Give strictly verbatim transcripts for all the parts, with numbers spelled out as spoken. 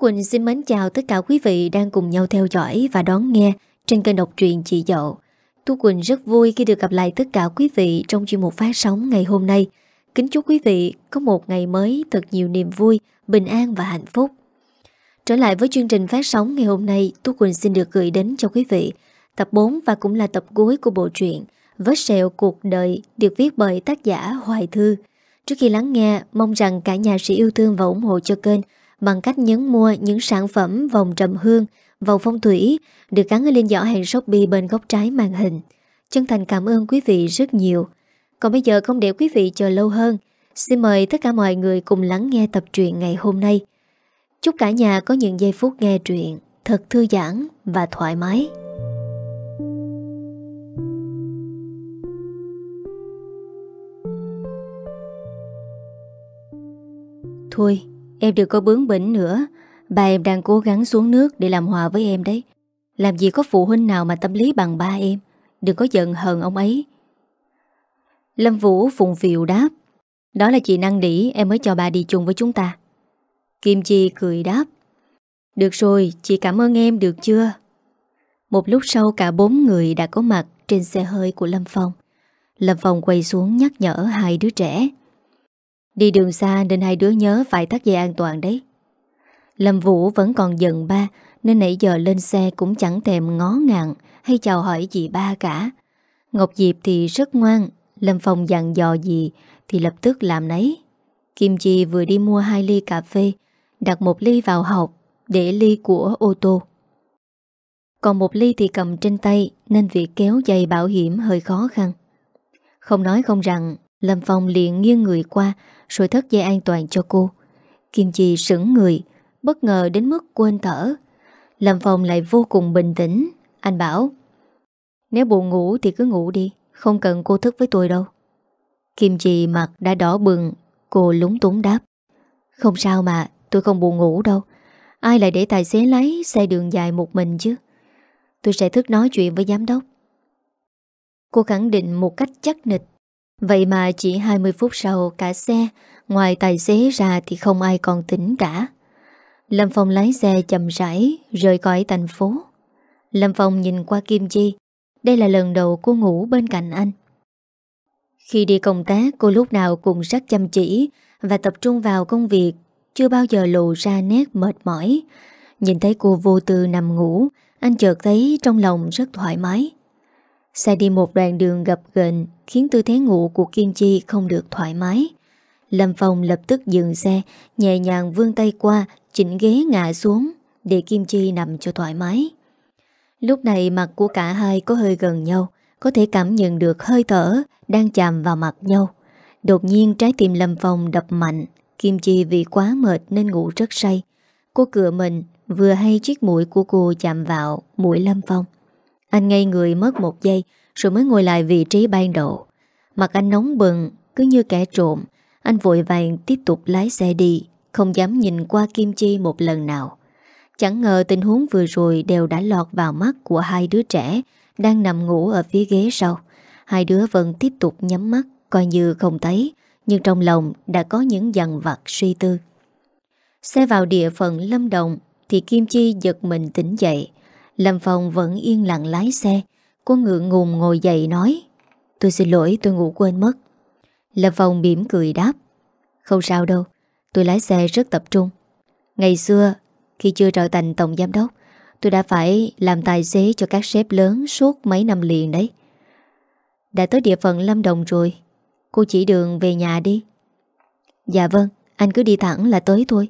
Quỳnh xin mến chào tất cả quý vị đang cùng nhau theo dõi và đón nghe trên kênh đọc truyện Chị Dậu. Tú Quỳnh rất vui khi được gặp lại tất cả quý vị trong chuyên mục phát sóng ngày hôm nay. Kính chúc quý vị có một ngày mới thật nhiều niềm vui, bình an và hạnh phúc. Trở lại với chương trình phát sóng ngày hôm nay, Tú Quỳnh xin được gửi đến cho quý vị tập bốn và cũng là tập cuối của bộ truyện Vết sẹo cuộc đời được viết bởi tác giả Hoài Thư. Trước khi lắng nghe, mong rằng cả nhà sẽ yêu thương và ủng hộ cho kênh bằng cách nhấn mua những sản phẩm vòng trầm hương, vòng phong thủy được gắn ở lên giỏ hàng Shopee bên góc trái màn hình. Chân thành cảm ơn quý vị rất nhiều. Còn bây giờ không để quý vị chờ lâu hơn, xin mời tất cả mọi người cùng lắng nghe tập truyện ngày hôm nay. Chúc cả nhà có những giây phút nghe truyện thật thư giãn và thoải mái. Thôi, em đừng có bướng bỉnh nữa. Ba em đang cố gắng xuống nước để làm hòa với em đấy. Làm gì có phụ huynh nào mà tâm lý bằng ba em. Đừng có giận hờn ông ấy. Lâm Vũ phụng phịu đáp: đó là chị năn nỉ em mới cho ba đi chung với chúng ta. Kim Chi cười đáp: được rồi, chị cảm ơn em được chưa? Một lúc sau cả bốn người đã có mặt trên xe hơi của Lâm Phong. Lâm Phong quay xuống nhắc nhở hai đứa trẻ: đi đường xa nên hai đứa nhớ phải thắt dây an toàn đấy. Lâm Vũ vẫn còn giận ba nên nãy giờ lên xe cũng chẳng thèm ngó ngàng hay chào hỏi gì ba cả. Ngọc Diệp thì rất ngoan, Lâm Phong dặn dò gì thì lập tức làm nấy. Kim Chi vừa đi mua hai ly cà phê, đặt một ly vào hộp để ly của ô tô. Còn một ly thì cầm trên tay nên việc kéo dây bảo hiểm hơi khó khăn. Không nói không rằng, Lâm Phong liền nghiêng người qua rồi thắt dây an toàn cho cô. Kim Chi sững người, bất ngờ đến mức quên thở. Lâm Phong lại vô cùng bình tĩnh. Anh bảo: nếu buồn ngủ thì cứ ngủ đi, không cần cô thức với tôi đâu. Kim Chi mặt đã đỏ bừng, cô lúng túng đáp: không sao mà, tôi không buồn ngủ đâu. Ai lại để tài xế lái xe đường dài một mình chứ. Tôi sẽ thức nói chuyện với giám đốc. Cô khẳng định một cách chắc nịch. Vậy mà chỉ hai mươi phút sau cả xe, ngoài tài xế ra thì không ai còn tỉnh cả. Lâm Phong lái xe chậm rãi rời khỏi thành phố. Lâm Phong nhìn qua Kim Chi. Đây là lần đầu cô ngủ bên cạnh anh. Khi đi công tác, cô lúc nào cũng rất chăm chỉ và tập trung vào công việc, chưa bao giờ lộ ra nét mệt mỏi. Nhìn thấy cô vô tư nằm ngủ, anh chợt thấy trong lòng rất thoải mái. Xe đi một đoạn đường gập ghềnh khiến tư thế ngủ của Kim Chi không được thoải mái. Lâm Phong lập tức dừng xe, nhẹ nhàng vươn tay qua, chỉnh ghế ngã xuống để Kim Chi nằm cho thoải mái. Lúc này mặt của cả hai có hơi gần nhau, có thể cảm nhận được hơi thở đang chạm vào mặt nhau. Đột nhiên trái tim Lâm Phong đập mạnh. Kim Chi vì quá mệt nên ngủ rất say. Cô cựa mình, vừa hay chiếc mũi của cô chạm vào mũi Lâm Phong. Anh ngây người mất một giây rồi mới ngồi lại vị trí ban đầu. Mặt anh nóng bừng, cứ như kẻ trộm. Anh vội vàng tiếp tục lái xe đi, không dám nhìn qua Kim Chi một lần nào. Chẳng ngờ tình huống vừa rồi đều đã lọt vào mắt của hai đứa trẻ đang nằm ngủ ở phía ghế sau. Hai đứa vẫn tiếp tục nhắm mắt, coi như không thấy, nhưng trong lòng đã có những dằn vặt suy tư. Xe vào địa phận Lâm Đồng thì Kim Chi giật mình tỉnh dậy. Lâm Phong vẫn yên lặng lái xe. Cô ngượng ngùng ngồi dậy nói: tôi xin lỗi, tôi ngủ quên mất. Lâm Phong mỉm cười đáp: không sao đâu, tôi lái xe rất tập trung. Ngày xưa khi chưa trở thành tổng giám đốc, tôi đã phải làm tài xế cho các sếp lớn suốt mấy năm liền đấy. Đã tới địa phận Lâm Đồng rồi, cô chỉ đường về nhà đi. Dạ vâng, anh cứ đi thẳng là tới thôi.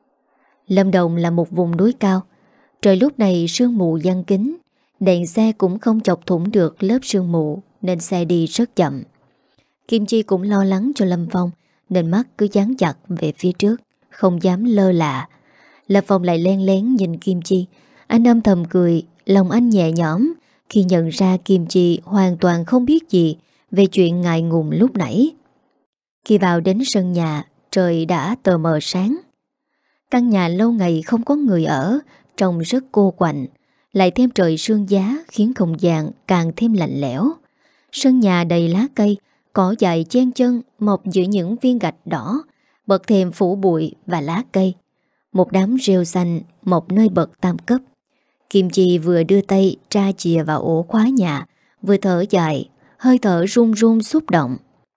Lâm Đồng là một vùng núi cao. Trời lúc này sương mù giăng kín, đèn xe cũng không chọc thủng được lớp sương mù nên xe đi rất chậm. Kim Chi cũng lo lắng cho Lâm Phong nên mắt cứ dán chặt về phía trước, không dám lơ là. Lâm Phong lại len lén nhìn Kim Chi. Anh âm thầm cười, lòng anh nhẹ nhõm khi nhận ra Kim Chi hoàn toàn không biết gì về chuyện ngại ngùng lúc nãy. Khi vào đến sân nhà, trời đã tờ mờ sáng. Căn nhà lâu ngày không có người ở, trông rất cô quạnh. Lại thêm trời sương giá khiến không gian càng thêm lạnh lẽo. Sân nhà đầy lá cây, cỏ dại chen chân mọc giữa những viên gạch đỏ, bật thềm phủ bụi và lá cây. Một đám rêu xanh mọc nơi bậc tam cấp. Kim Chi vừa đưa tay tra chìa vào ổ khóa nhà, vừa thở dài, hơi thở run run xúc động.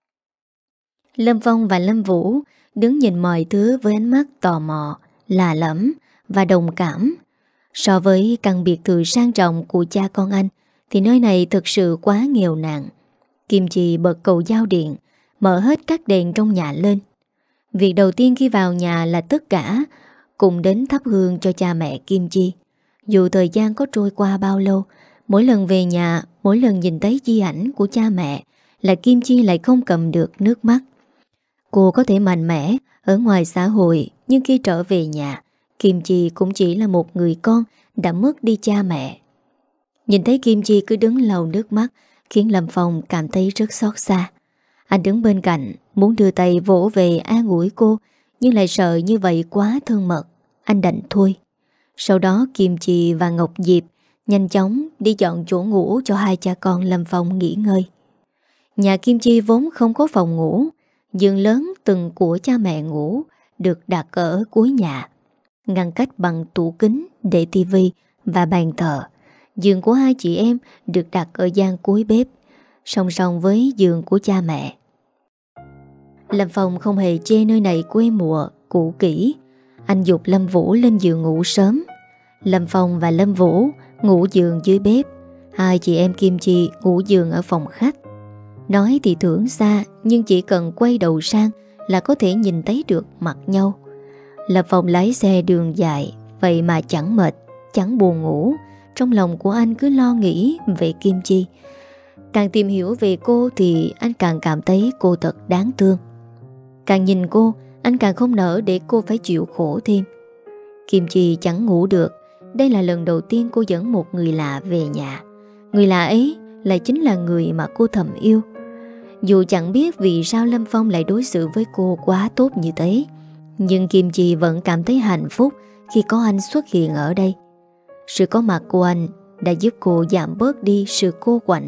Lâm Phong và Lâm Vũ đứng nhìn mọi thứ với ánh mắt tò mò, lạ lẫm và đồng cảm. So với căn biệt thự sang trọng của cha con anh thì nơi này thực sự quá nghèo nàn. Kim Chi bật cầu giao điện, mở hết các đèn trong nhà lên. Việc đầu tiên khi vào nhà là tất cả cùng đến thắp hương cho cha mẹ Kim Chi. Dù thời gian có trôi qua bao lâu, mỗi lần về nhà, mỗi lần nhìn thấy di ảnh của cha mẹ là Kim Chi lại không cầm được nước mắt. Cô có thể mạnh mẽ ở ngoài xã hội, nhưng khi trở về nhà, Kim Chi cũng chỉ là một người con đã mất đi cha mẹ. Nhìn thấy Kim Chi cứ đứng lau nước mắt khiến Lâm Phong cảm thấy rất xót xa. Anh đứng bên cạnh muốn đưa tay vỗ về an ủi cô, nhưng lại sợ như vậy quá thân mật. Anh đành thôi. Sau đó Kim Chi và Ngọc Diệp nhanh chóng đi dọn chỗ ngủ cho hai cha con Lâm Phong nghỉ ngơi. Nhà Kim Chi vốn không có phòng ngủ. Giường lớn từng của cha mẹ ngủ được đặt ở cuối nhà, ngăn cách bằng tủ kính để tivi và bàn thờ. Giường của hai chị em được đặt ở gian cuối bếp, song song với giường của cha mẹ. Lâm Phong không hề chê nơi này quê mùa, cũ kỹ. Anh giục Lâm Vũ lên giường ngủ sớm. Lâm Phong và Lâm Vũ ngủ giường dưới bếp, hai chị em Kim Chi ngủ giường ở phòng khách. Nói thì tưởng xa, nhưng chỉ cần quay đầu sang là có thể nhìn thấy được mặt nhau. Lâm Phong lái xe đường dài, vậy mà chẳng mệt, chẳng buồn ngủ. Trong lòng của anh cứ lo nghĩ về Kim Chi. Càng tìm hiểu về cô thì anh càng cảm thấy cô thật đáng thương. Càng nhìn cô, anh càng không nỡ để cô phải chịu khổ thêm. Kim Chi chẳng ngủ được. Đây là lần đầu tiên cô dẫn một người lạ về nhà. Người lạ ấy lại chính là người mà cô thầm yêu. Dù chẳng biết vì sao Lâm Phong lại đối xử với cô quá tốt như thế, nhưng Kim Chi vẫn cảm thấy hạnh phúc khi có anh xuất hiện ở đây. Sự có mặt của anh đã giúp cô giảm bớt đi sự cô quạnh.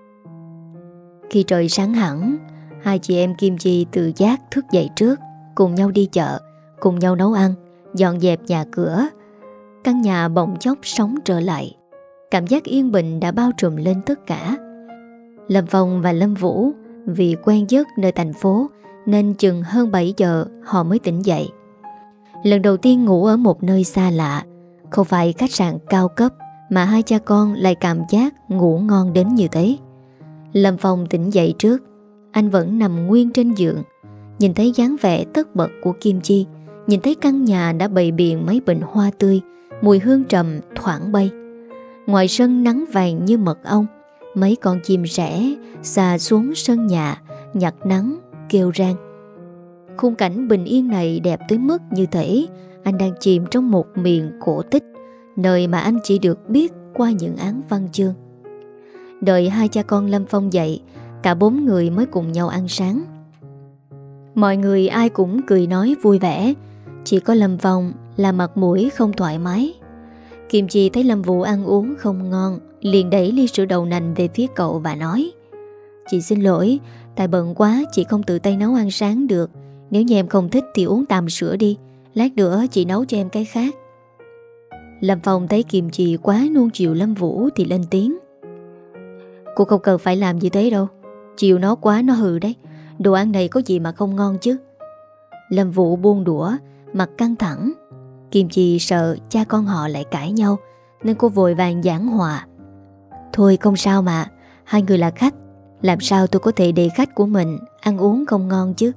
Khi trời sáng hẳn, hai chị em Kim Chi tự giác thức dậy trước, cùng nhau đi chợ, cùng nhau nấu ăn, dọn dẹp nhà cửa. Căn nhà bỗng chốc sống trở lại. Cảm giác yên bình đã bao trùm lên tất cả. Lâm Phong và Lâm Vũ vì quen giấc nơi thành phố nên chừng hơn bảy giờ họ mới tỉnh dậy. Lần đầu tiên ngủ ở một nơi xa lạ, không phải khách sạn cao cấp, mà hai cha con lại cảm giác ngủ ngon đến như thế. Lâm Phong tỉnh dậy trước. Anh vẫn nằm nguyên trên giường. Nhìn thấy dáng vẻ tất bật của Kim Chi, nhìn thấy căn nhà đã bày biện mấy bình hoa tươi, mùi hương trầm thoảng bay. Ngoài sân nắng vàng như mật ong, mấy con chim sẻ xà xuống sân nhà, nhặt nắng, kêu rang. Khung cảnh bình yên này đẹp tới mức như thể anh đang chìm trong một miền cổ tích, nơi mà anh chỉ được biết qua những án văn chương. Đợi hai cha con Lâm Phong dậy, cả bốn người mới cùng nhau ăn sáng. Mọi người ai cũng cười nói vui vẻ, chỉ có Lâm Phong là mặt mũi không thoải mái. Kim Chi thấy Lâm Vũ ăn uống không ngon, liền đẩy ly sữa đậu nành về phía cậu và nói: "Chị xin lỗi, tại bận quá chị không tự tay nấu ăn sáng được. Nếu như em không thích thì uống tạm sữa đi, lát nữa chị nấu cho em cái khác." Lâm Phong thấy Kim Chi quá nuông chiều Lâm Vũ thì lên tiếng: "Cô không cần phải làm như thế đâu. Chiều nó quá nó hư đấy. Đồ ăn này có gì mà không ngon chứ." Lâm Vũ buông đũa, mặt căng thẳng. Kim Chi sợ cha con họ lại cãi nhau nên cô vội vàng giảng hòa: "Thôi không sao mà, hai người là khách, làm sao tôi có thể để khách của mình ăn uống không ngon chứ."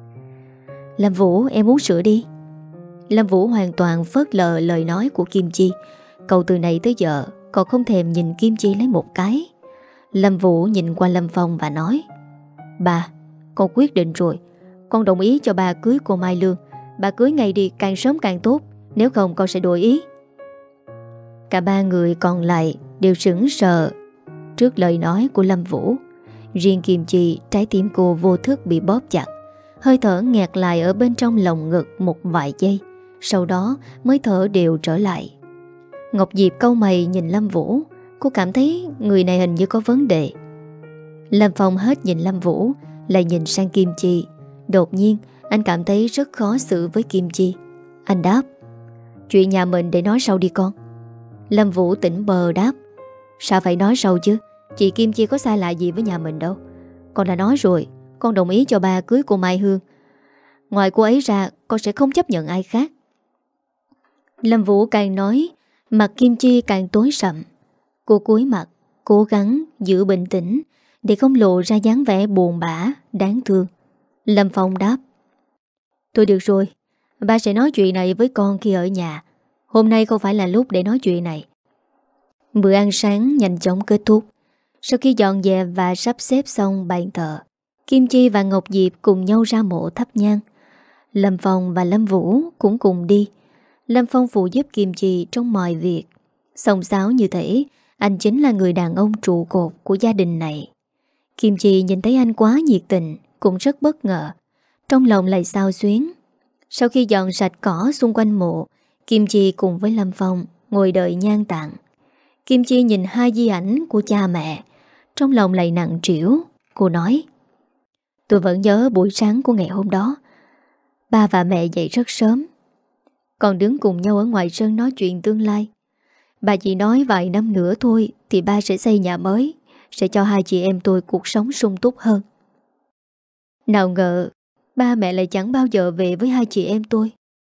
"Lâm Vũ, em uống sữa đi." Lâm Vũ hoàn toàn phớt lờ lời nói của Kim Chi. Cậu từ nãy tới giờ còn không thèm nhìn Kim Chi lấy một cái. Lâm Vũ nhìn qua Lâm Phong và nói: "Bà, con quyết định rồi. Con đồng ý cho bà cưới cô Mai Lương. Bà cưới ngay đi, càng sớm càng tốt. Nếu không con sẽ đổi ý." Cả ba người còn lại đều sững sờ trước lời nói của Lâm Vũ. Riêng Kim Chi, trái tim cô vô thức bị bóp chặt, hơi thở nghẹt lại ở bên trong lồng ngực một vài giây, sau đó mới thở đều trở lại. Ngọc Diệp cau mày nhìn Lâm Vũ. Cô cảm thấy người này hình như có vấn đề. Lâm Phong hết nhìn Lâm Vũ lại nhìn sang Kim Chi. Đột nhiên anh cảm thấy rất khó xử với Kim Chi. Anh đáp: Chuyện nhà mình để nói sau đi con. Lâm Vũ tỉnh bờ đáp. Sao phải nói sau chứ? Chị Kim Chi có sai lạ gì với nhà mình đâu. Con đã nói rồi, con đồng ý cho ba cưới cô Mai Hương. Ngoài cô ấy ra, con sẽ không chấp nhận ai khác. Lâm Vũ càng nói, mặt Kim Chi càng tối sậm. Cô cúi mặt, cố gắng giữ bình tĩnh để không lộ ra dáng vẻ buồn bã, đáng thương. Lâm Phong đáp. Thôi được rồi, ba sẽ nói chuyện này với con khi ở nhà. Hôm nay không phải là lúc để nói chuyện này. Bữa ăn sáng nhanh chóng kết thúc. Sau khi dọn dẹp và sắp xếp xong bàn thờ, Kim Chi và Ngọc Diệp cùng nhau ra mộ thắp nhang. Lâm Phong và Lâm Vũ cũng cùng đi. Lâm Phong phụ giúp Kim Chi trong mọi việc. Xông xáo như thế, anh chính là người đàn ông trụ cột của gia đình này. Kim Chi nhìn thấy anh quá nhiệt tình, cũng rất bất ngờ. Trong lòng lại xao xuyến. Sau khi dọn sạch cỏ xung quanh mộ, Kim Chi cùng với Lâm Phong ngồi đợi nhang tạng. Kim Chi nhìn hai di ảnh của cha mẹ, trong lòng lại nặng trĩu. Cô nói: Tôi vẫn nhớ buổi sáng của ngày hôm đó. Ba và mẹ dậy rất sớm, còn đứng cùng nhau ở ngoài sân nói chuyện tương lai. Bà chỉ nói vài năm nữa thôi thì ba sẽ xây nhà mới, sẽ cho hai chị em tôi cuộc sống sung túc hơn. Nào ngờ ba mẹ lại chẳng bao giờ về với hai chị em tôi.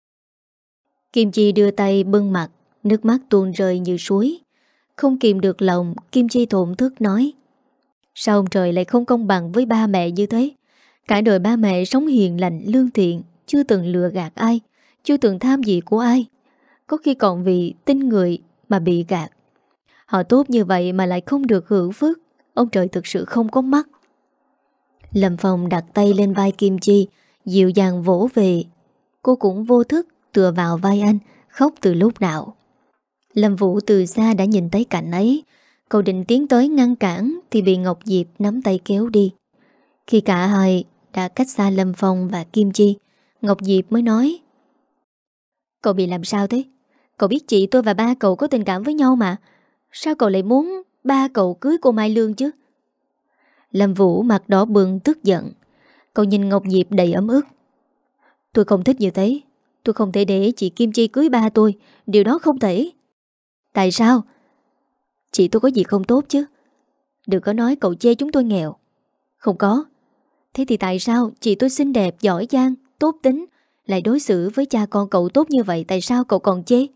Kim Chi đưa tay bưng mặt, nước mắt tuôn rơi như suối. Không kìm được lòng, Kim Chi thổn thức nói: Sao ông trời lại không công bằng với ba mẹ như thế? Cả đời ba mẹ sống hiền lành lương thiện, chưa từng lừa gạt ai, chưa từng tham gì của ai. Có khi còn vì tin người mà bị gạt. Họ tốt như vậy mà lại không được hưởng phước. Ông trời thực sự không có mắt. Lâm Phong đặt tay lên vai Kim Chi, dịu dàng vỗ về. Cô cũng vô thức tựa vào vai anh, khóc từ lúc nào. Lâm Vũ từ xa đã nhìn thấy cảnh ấy. Cậu định tiến tới ngăn cản thì bị Ngọc Diệp nắm tay kéo đi. Khi cả hai đã cách xa Lâm Phong và Kim Chi, Ngọc Diệp mới nói: Cậu bị làm sao thế? Cậu biết chị tôi và ba cậu có tình cảm với nhau mà. Sao cậu lại muốn ba cậu cưới cô Mai Lương chứ? Lâm Vũ mặt đỏ bừng tức giận. Cậu nhìn Ngọc Diệp đầy ấm ức. Tôi không thích như thế. Tôi không thể để chị Kim Chi cưới ba tôi. Điều đó không thể. Tại sao? Chị tôi có gì không tốt chứ? Đừng có nói cậu chê chúng tôi nghèo. Không có. Thế thì tại sao chị tôi xinh đẹp, giỏi giang, tốt tính lại đối xử với cha con cậu tốt như vậy? Tại sao cậu còn chê?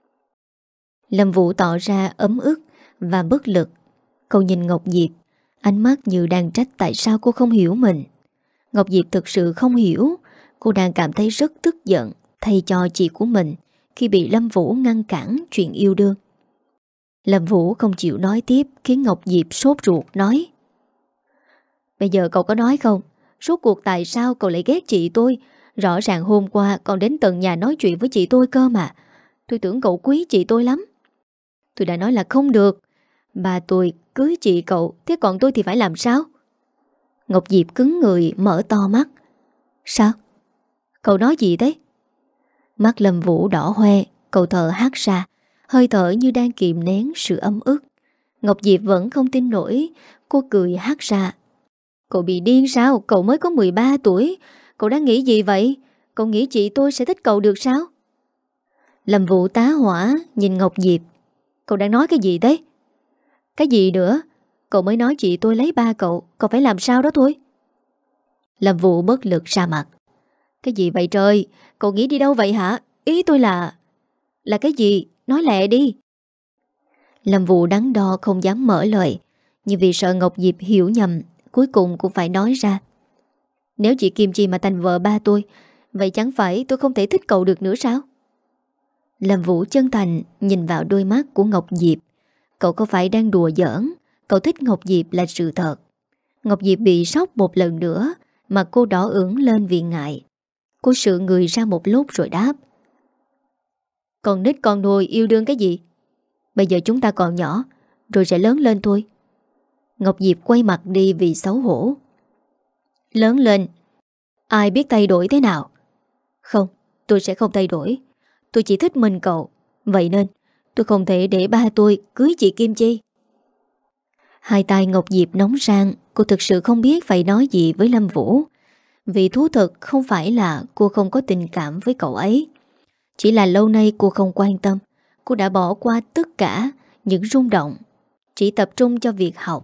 Lâm Vũ tỏ ra ấm ức và bất lực. Cậu nhìn Ngọc Diệp, ánh mắt như đang trách tại sao cô không hiểu mình. Ngọc Diệp thực sự không hiểu. Cô đang cảm thấy rất tức giận thay cho chị của mình khi bị Lâm Vũ ngăn cản chuyện yêu đương. Lâm Vũ không chịu nói tiếp, khiến Ngọc Diệp sốt ruột nói: Bây giờ cậu có nói không? Rốt cuộc tại sao cậu lại ghét chị tôi? Rõ ràng hôm qua còn đến tận nhà nói chuyện với chị tôi cơ mà. Tôi tưởng cậu quý chị tôi lắm. Tôi đã nói là không được. Bà tôi cưới chị cậu, thế còn tôi thì phải làm sao? Ngọc Diệp cứng người mở to mắt. Sao? Cậu nói gì thế? Mắt Lâm Vũ đỏ hoe. Cậu thở hắt ra, hơi thở như đang kìm nén sự ấm ức. Ngọc Diệp vẫn không tin nổi. Cô cười hắt ra. Cậu bị điên sao? Cậu mới có mười ba tuổi. Cậu đang nghĩ gì vậy? Cậu nghĩ chị tôi sẽ thích cậu được sao? Lâm Vũ tá hỏa nhìn Ngọc Diệp. Cậu đang nói cái gì thế? Cái gì nữa? Cậu mới nói chị tôi lấy ba cậu. Cậu phải làm sao đó thôi. Lâm Vũ bất lực ra mặt. Cái gì vậy trời? Cậu nghĩ đi đâu vậy hả? Ý tôi là... Là cái gì? Nói lẹ đi. Lâm Vũ đắn đo không dám mở lời, nhưng vì sợ Ngọc Diệp hiểu nhầm, cuối cùng cũng phải nói ra. Nếu chị Kim Chi mà thành vợ ba tôi, vậy chẳng phải tôi không thể thích cậu được nữa sao? Lâm Vũ chân thành nhìn vào đôi mắt của Ngọc Diệp. Cậu có phải đang đùa giỡn? Cậu thích Ngọc Diệp là sự thật. Ngọc Diệp bị sốc một lần nữa, mà cô đỏ ửng lên vì ngại. Cô sự người ra một lúc rồi đáp. Con nít con nôi yêu đương cái gì? Bây giờ chúng ta còn nhỏ, rồi sẽ lớn lên thôi. Ngọc Diệp quay mặt đi vì xấu hổ. Lớn lên? Ai biết thay đổi thế nào? Không, tôi sẽ không thay đổi. Tôi chỉ thích mình cậu. Vậy nên tôi không thể để ba tôi cưới chị Kim Chi. Hai tay Ngọc Diệp nóng rang. Cô thực sự không biết phải nói gì với Lâm Vũ. Vì thú thực không phải là cô không có tình cảm với cậu ấy. Chỉ là lâu nay cô không quan tâm. Cô đã bỏ qua tất cả những rung động, chỉ tập trung cho việc học.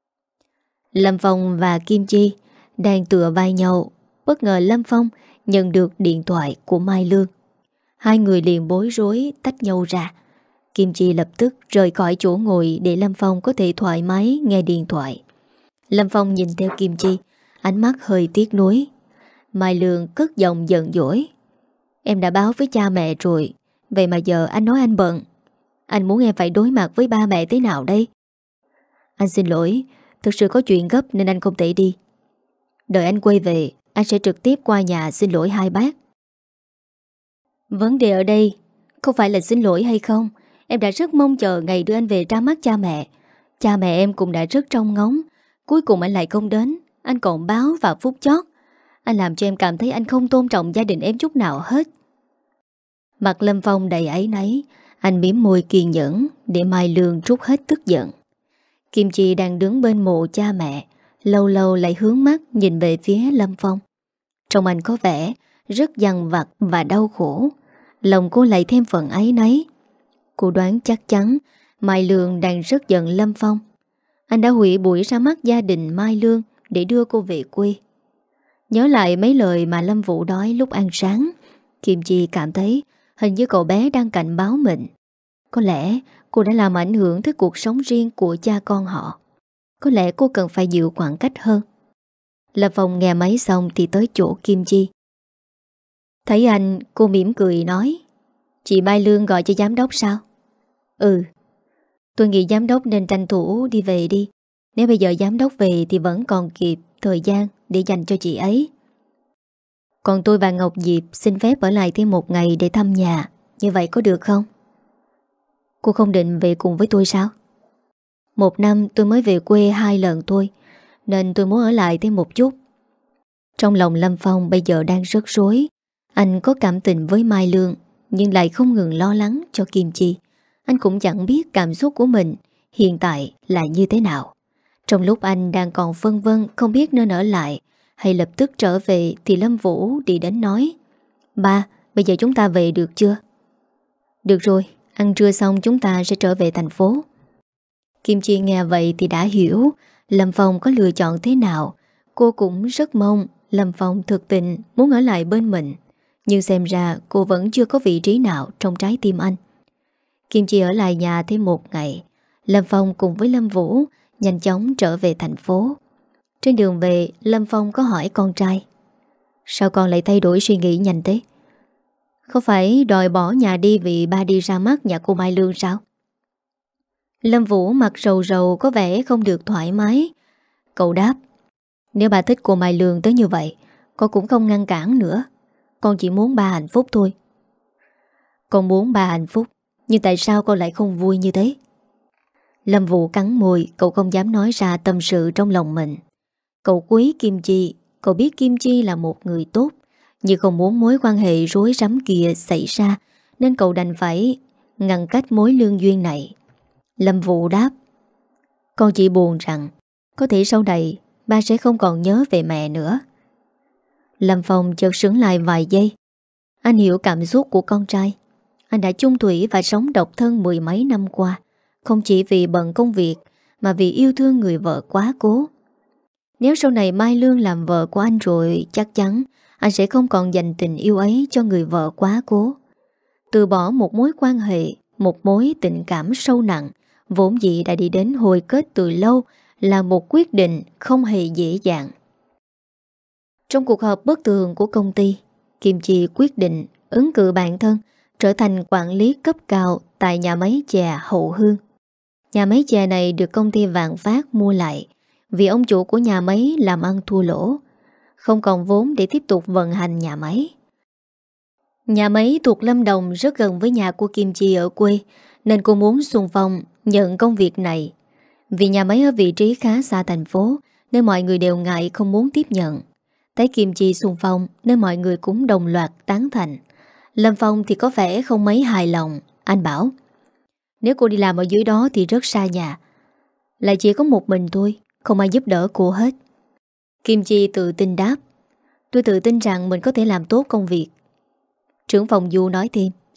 Lâm Phong và Kim Chi đang tựa vai nhau. Bất ngờ Lâm Phong nhận được điện thoại của Mai Lương. Hai người liền bối rối tách nhau ra. Kim Chi lập tức rời khỏi chỗ ngồi để Lâm Phong có thể thoải mái nghe điện thoại. Lâm Phong nhìn theo Kim Chi, ánh mắt hơi tiếc nuối. Mai Lương cất giọng giận dỗi. Em đã báo với cha mẹ rồi, vậy mà giờ anh nói anh bận. Anh muốn em phải đối mặt với ba mẹ thế nào đây? Anh xin lỗi, thực sự có chuyện gấp nên anh không thể đi. Đợi anh quay về, anh sẽ trực tiếp qua nhà xin lỗi hai bác. Vấn đề ở đây không phải là xin lỗi hay không. Em đã rất mong chờ ngày đưa anh về ra mắt cha mẹ. Cha mẹ em cũng đã rất trông ngóng. Cuối cùng anh lại không đến. Anh còn báo vào phút chót. Anh làm cho em cảm thấy anh không tôn trọng gia đình em chút nào hết. Mặt Lâm Phong đầy áy náy. Anh mím môi kiên nhẫn để Mai Lương trút hết tức giận. Kim Chi đang đứng bên mộ cha mẹ, lâu lâu lại hướng mắt nhìn về phía Lâm Phong. Trông anh có vẻ rất dằn vặt và đau khổ. Lòng cô lại thêm phần áy náy. Cô đoán chắc chắn Mai Lương đang rất giận Lâm Phong. Anh đã hủy buổi ra mắt gia đình Mai Lương để đưa cô về quê. Nhớ lại mấy lời mà Lâm Vũ nói lúc ăn sáng, Kim Chi cảm thấy hình như cậu bé đang cảnh báo mình. Có lẽ cô đã làm ảnh hưởng tới cuộc sống riêng của cha con họ. Có lẽ cô cần phải giữ khoảng cách hơn. Lâm Phong nghe máy xong thì tới chỗ Kim Chi. Thấy anh, cô mỉm cười nói: Chị Mai Lương gọi cho giám đốc sao? Ừ. Tôi nghĩ giám đốc nên tranh thủ đi về đi. Nếu bây giờ giám đốc về thì vẫn còn kịp thời gian để dành cho chị ấy. Còn tôi và Ngọc Diệp xin phép ở lại thêm một ngày để thăm nhà. Như vậy có được không? Cô không định về cùng với tôi sao? Một năm tôi mới về quê hai lần thôi, nên tôi muốn ở lại thêm một chút. Trong lòng Lâm Phong bây giờ đang rất rối. Anh có cảm tình với Mai Lương, nhưng lại không ngừng lo lắng cho Kim Chi. Anh cũng chẳng biết cảm xúc của mình hiện tại là như thế nào. Trong lúc anh đang còn phân vân không biết nên ở lại hay lập tức trở về thì Lâm Vũ đi đến nói: Ba, bây giờ chúng ta về được chưa? Được rồi, ăn trưa xong chúng ta sẽ trở về thành phố. Kim Chi nghe vậy thì đã hiểu Lâm Phong có lựa chọn thế nào. Cô cũng rất mong Lâm Phong thực tình muốn ở lại bên mình. Nhưng xem ra cô vẫn chưa có vị trí nào trong trái tim anh. Kim Chi ở lại nhà thêm một ngày. Lâm Phong cùng với Lâm Vũ nhanh chóng trở về thành phố. Trên đường về, Lâm Phong có hỏi con trai: Sao con lại thay đổi suy nghĩ nhanh thế? Không phải đòi bỏ nhà đi vì ba đi ra mắt nhà cô Mai Lương sao? Lâm Vũ mặt rầu rầu có vẻ không được thoải mái. Cậu đáp: Nếu bà thích cô Mai Lương tới như vậy, con cũng không ngăn cản nữa. Con chỉ muốn ba hạnh phúc thôi. Con muốn ba hạnh phúc, nhưng tại sao con lại không vui như thế? Lâm Vũ cắn môi, cậu không dám nói ra tâm sự trong lòng mình. Cậu quý Kim Chi, cậu biết Kim Chi là một người tốt, nhưng không muốn mối quan hệ rối rắm kia xảy ra, nên cậu đành phải ngăn cách mối lương duyên này. Lâm Vũ đáp: Con chỉ buồn rằng có thể sau này ba sẽ không còn nhớ về mẹ nữa. Lâm Phong chợt sững lại vài giây. Anh hiểu cảm xúc của con trai. Anh đã chung thủy và sống độc thân mười mấy năm qua, không chỉ vì bận công việc mà vì yêu thương người vợ quá cố. Nếu sau này Mai Lương làm vợ của anh rồi, chắc chắn anh sẽ không còn dành tình yêu ấy cho người vợ quá cố. Từ bỏ một mối quan hệ, một mối tình cảm sâu nặng, vốn dĩ đã đi đến hồi kết từ lâu, là một quyết định không hề dễ dàng. Trong cuộc họp bất thường của công ty, Kim Chi quyết định ứng cử bản thân trở thành quản lý cấp cao tại nhà máy chè Hậu Hương. Nhà máy chè này được công ty Vạn Phát mua lại vì ông chủ của nhà máy làm ăn thua lỗ, không còn vốn để tiếp tục vận hành nhà máy. Nhà máy thuộc Lâm Đồng rất gần với nhà của Kim Chi ở quê, nên cô muốn xung phong nhận công việc này. Vì nhà máy ở vị trí khá xa thành phố nên mọi người đều ngại không muốn tiếp nhận. Thấy Kim Chi xung phong nên mọi người cũng đồng loạt tán thành. Lâm Phong thì có vẻ không mấy hài lòng. Anh bảo: Nếu cô đi làm ở dưới đó thì rất xa nhà, lại chỉ có một mình tôi, không ai giúp đỡ cô hết. Kim Chi tự tin đáp: Tôi tự tin rằng mình có thể làm tốt công việc. Trưởng phòng Du nói thêm: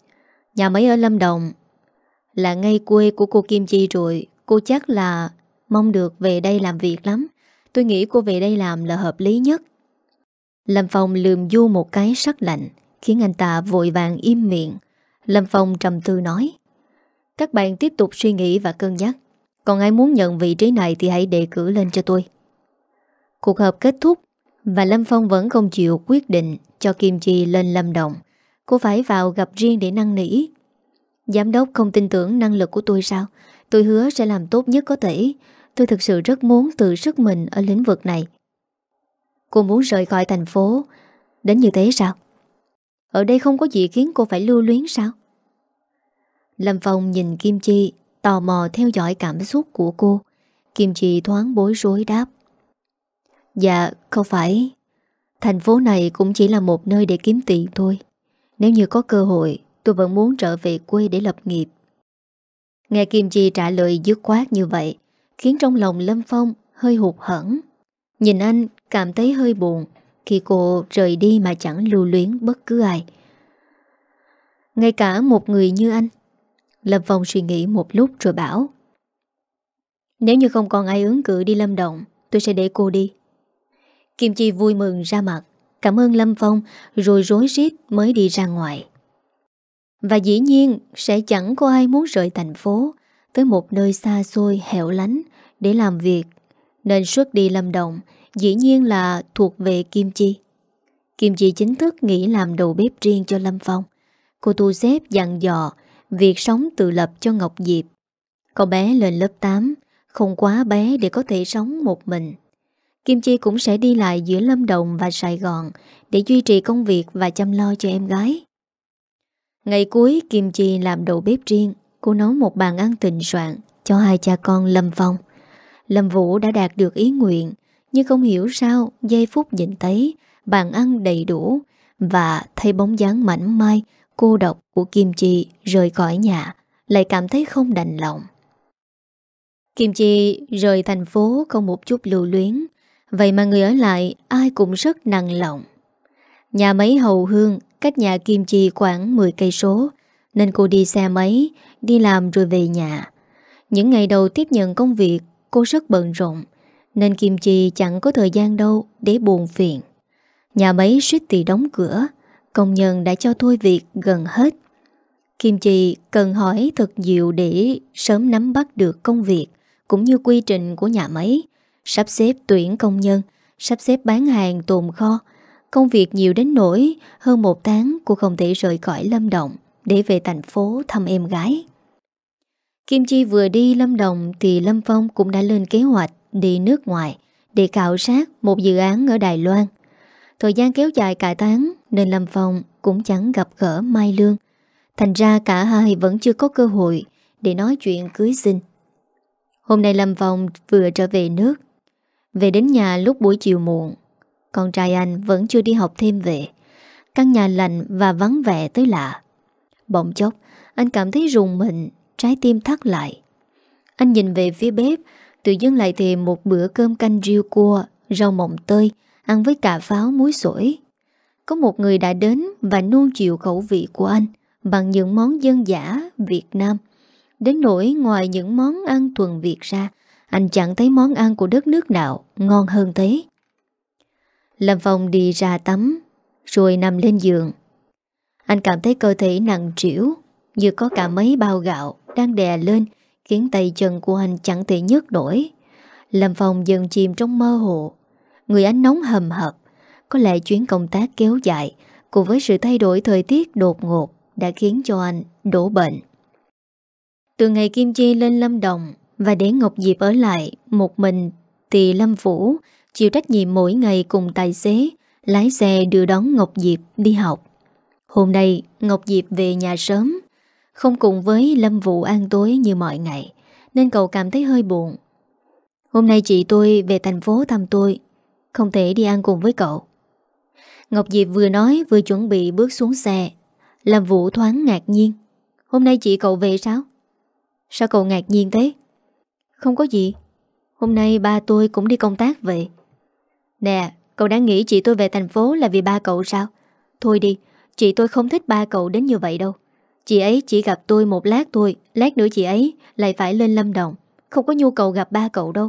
Nhà máy ở Lâm Đồng là ngay quê của cô Kim Chi rồi. Cô chắc là mong được về đây làm việc lắm. Tôi nghĩ cô về đây làm là hợp lý nhất. Lâm Phong lườm Du một cái sắc lạnh, khiến anh ta vội vàng im miệng. Lâm Phong trầm tư nói: các bạn tiếp tục suy nghĩ và cân nhắc. Còn ai muốn nhận vị trí này thì hãy đề cử lên cho tôi. Cuộc họp kết thúc và Lâm Phong vẫn không chịu quyết định cho Kim Chi lên Lâm Đồng. Cô phải vào gặp riêng để năn nỉ. Giám đốc không tin tưởng năng lực của tôi sao? Tôi hứa sẽ làm tốt nhất có thể. Tôi thực sự rất muốn tự sức mình ở lĩnh vực này. Cô muốn rời khỏi thành phố đến như thế sao? Ở đây không có gì khiến cô phải lưu luyến sao? Lâm Phong nhìn Kim Chi, tò mò theo dõi cảm xúc của cô. Kim Chi thoáng bối rối đáp: dạ không phải. Thành phố này cũng chỉ là một nơi để kiếm tiền thôi. Nếu như có cơ hội, tôi vẫn muốn trở về quê để lập nghiệp. Nghe Kim Chi trả lời dứt khoát như vậy, khiến trong lòng Lâm Phong hơi hụt hẫng. Nhìn anh cảm thấy hơi buồn khi cô rời đi mà chẳng lưu luyến bất cứ ai. Ngay cả một người như anh. Lâm Phong suy nghĩ một lúc rồi bảo: nếu như không còn ai ứng cử đi Lâm Đồng, tôi sẽ để cô đi. Kim Chi vui mừng ra mặt, cảm ơn Lâm Phong, rồi rối rít mới đi ra ngoài. Và dĩ nhiên sẽ chẳng có ai muốn rời thành phố tới một nơi xa xôi hẻo lánh để làm việc, nên suất đi Lâm Đồng dĩ nhiên là thuộc về Kim Chi. Kim Chi chính thức nghỉ làm đầu bếp riêng cho Lâm Phong. Cô thu xếp dặn dò việc sống tự lập cho Ngọc Diệp. Cậu bé lên lớp tám, không quá bé để có thể sống một mình. Kim Chi cũng sẽ đi lại giữa Lâm Đồng và Sài Gòn để duy trì công việc và chăm lo cho em gái. Ngày cuối Kim Chi làm đầu bếp riêng. Cô nấu một bàn ăn thịnh soạn cho hai cha con Lâm Phong. Lâm Vũ đã đạt được ý nguyện, nhưng không hiểu sao giây phút nhìn thấy bàn ăn đầy đủ và thấy bóng dáng mảnh mai cô độc của Kim Chi rời khỏi nhà, lại cảm thấy không đành lòng. Kim Chi rời thành phố không một chút lưu luyến, vậy mà người ở lại ai cũng rất nặng lòng. Nhà máy Hậu Hương cách nhà Kim Chi khoảng mười cây số, nên cô đi xe máy, đi làm rồi về nhà. Những ngày đầu tiếp nhận công việc, cô rất bận rộn, nên Kim Chi chẳng có thời gian đâu để buồn phiền. Nhà máy suýt thì đóng cửa, công nhân đã cho thôi việc gần hết. Kim Chi cần hỏi thật nhiều để sớm nắm bắt được công việc cũng như quy trình của nhà máy, sắp xếp tuyển công nhân, sắp xếp bán hàng tồn kho. Công việc nhiều đến nỗi hơn một tháng cô không thể rời khỏi Lâm Đồng để về thành phố thăm em gái. Kim Chi vừa đi Lâm Đồng thì Lâm Phong cũng đã lên kế hoạch đi nước ngoài để khảo sát một dự án ở Đài Loan. Thời gian kéo dài cả tháng nên Lâm Phong cũng chẳng gặp gỡ Mai Lương. Thành ra cả hai vẫn chưa có cơ hội để nói chuyện cưới xin. Hôm nay Lâm Phong vừa trở về nước. Về đến nhà lúc buổi chiều muộn. Con trai anh vẫn chưa đi học thêm về. Căn nhà lạnh và vắng vẻ tới lạ. Bỗng chốc anh cảm thấy rùng mình, trái tim thắt lại. Anh nhìn về phía bếp, tự dưng lại thèm một bữa cơm canh riêu cua, rau mồng tơi, ăn với cà pháo muối sổi. Có một người đã đến và nuông chiều khẩu vị của anh bằng những món dân dã Việt Nam. Đến nỗi ngoài những món ăn thuần Việt ra, anh chẳng thấy món ăn của đất nước nào ngon hơn thế. Lâm Phong đi ra tắm, rồi nằm lên giường. Anh cảm thấy cơ thể nặng trĩu, như có cả mấy bao gạo đang đè lên, khiến tay chân của anh chẳng thể nhấc nổi. Lâm Phong dần chìm trong mơ hồ. Người anh nóng hầm hập. Có lẽ chuyến công tác kéo dài cùng với sự thay đổi thời tiết đột ngột đã khiến cho anh đổ bệnh. Từ ngày Kim Chi lên Lâm Đồng và để Ngọc Diệp ở lại một mình thì Lâm Vũ chịu trách nhiệm mỗi ngày cùng tài xế lái xe đưa đón Ngọc Diệp đi học. Hôm nay Ngọc Diệp về nhà sớm, không cùng với Lâm Vũ ăn tối như mọi ngày, nên cậu cảm thấy hơi buồn. Hôm nay chị tôi về thành phố thăm tôi, không thể đi ăn cùng với cậu. Ngọc Diệp vừa nói vừa chuẩn bị bước xuống xe. Lâm Vũ thoáng ngạc nhiên. Hôm nay chị cậu về sao? Sao cậu ngạc nhiên thế? Không có gì. Hôm nay ba tôi cũng đi công tác về. Nè, cậu đã nghĩ chị tôi về thành phố là vì ba cậu sao? Thôi đi, chị tôi không thích ba cậu đến như vậy đâu. Chị ấy chỉ gặp tôi một lát thôi, lát nữa chị ấy lại phải lên Lâm Đồng, không có nhu cầu gặp ba cậu đâu.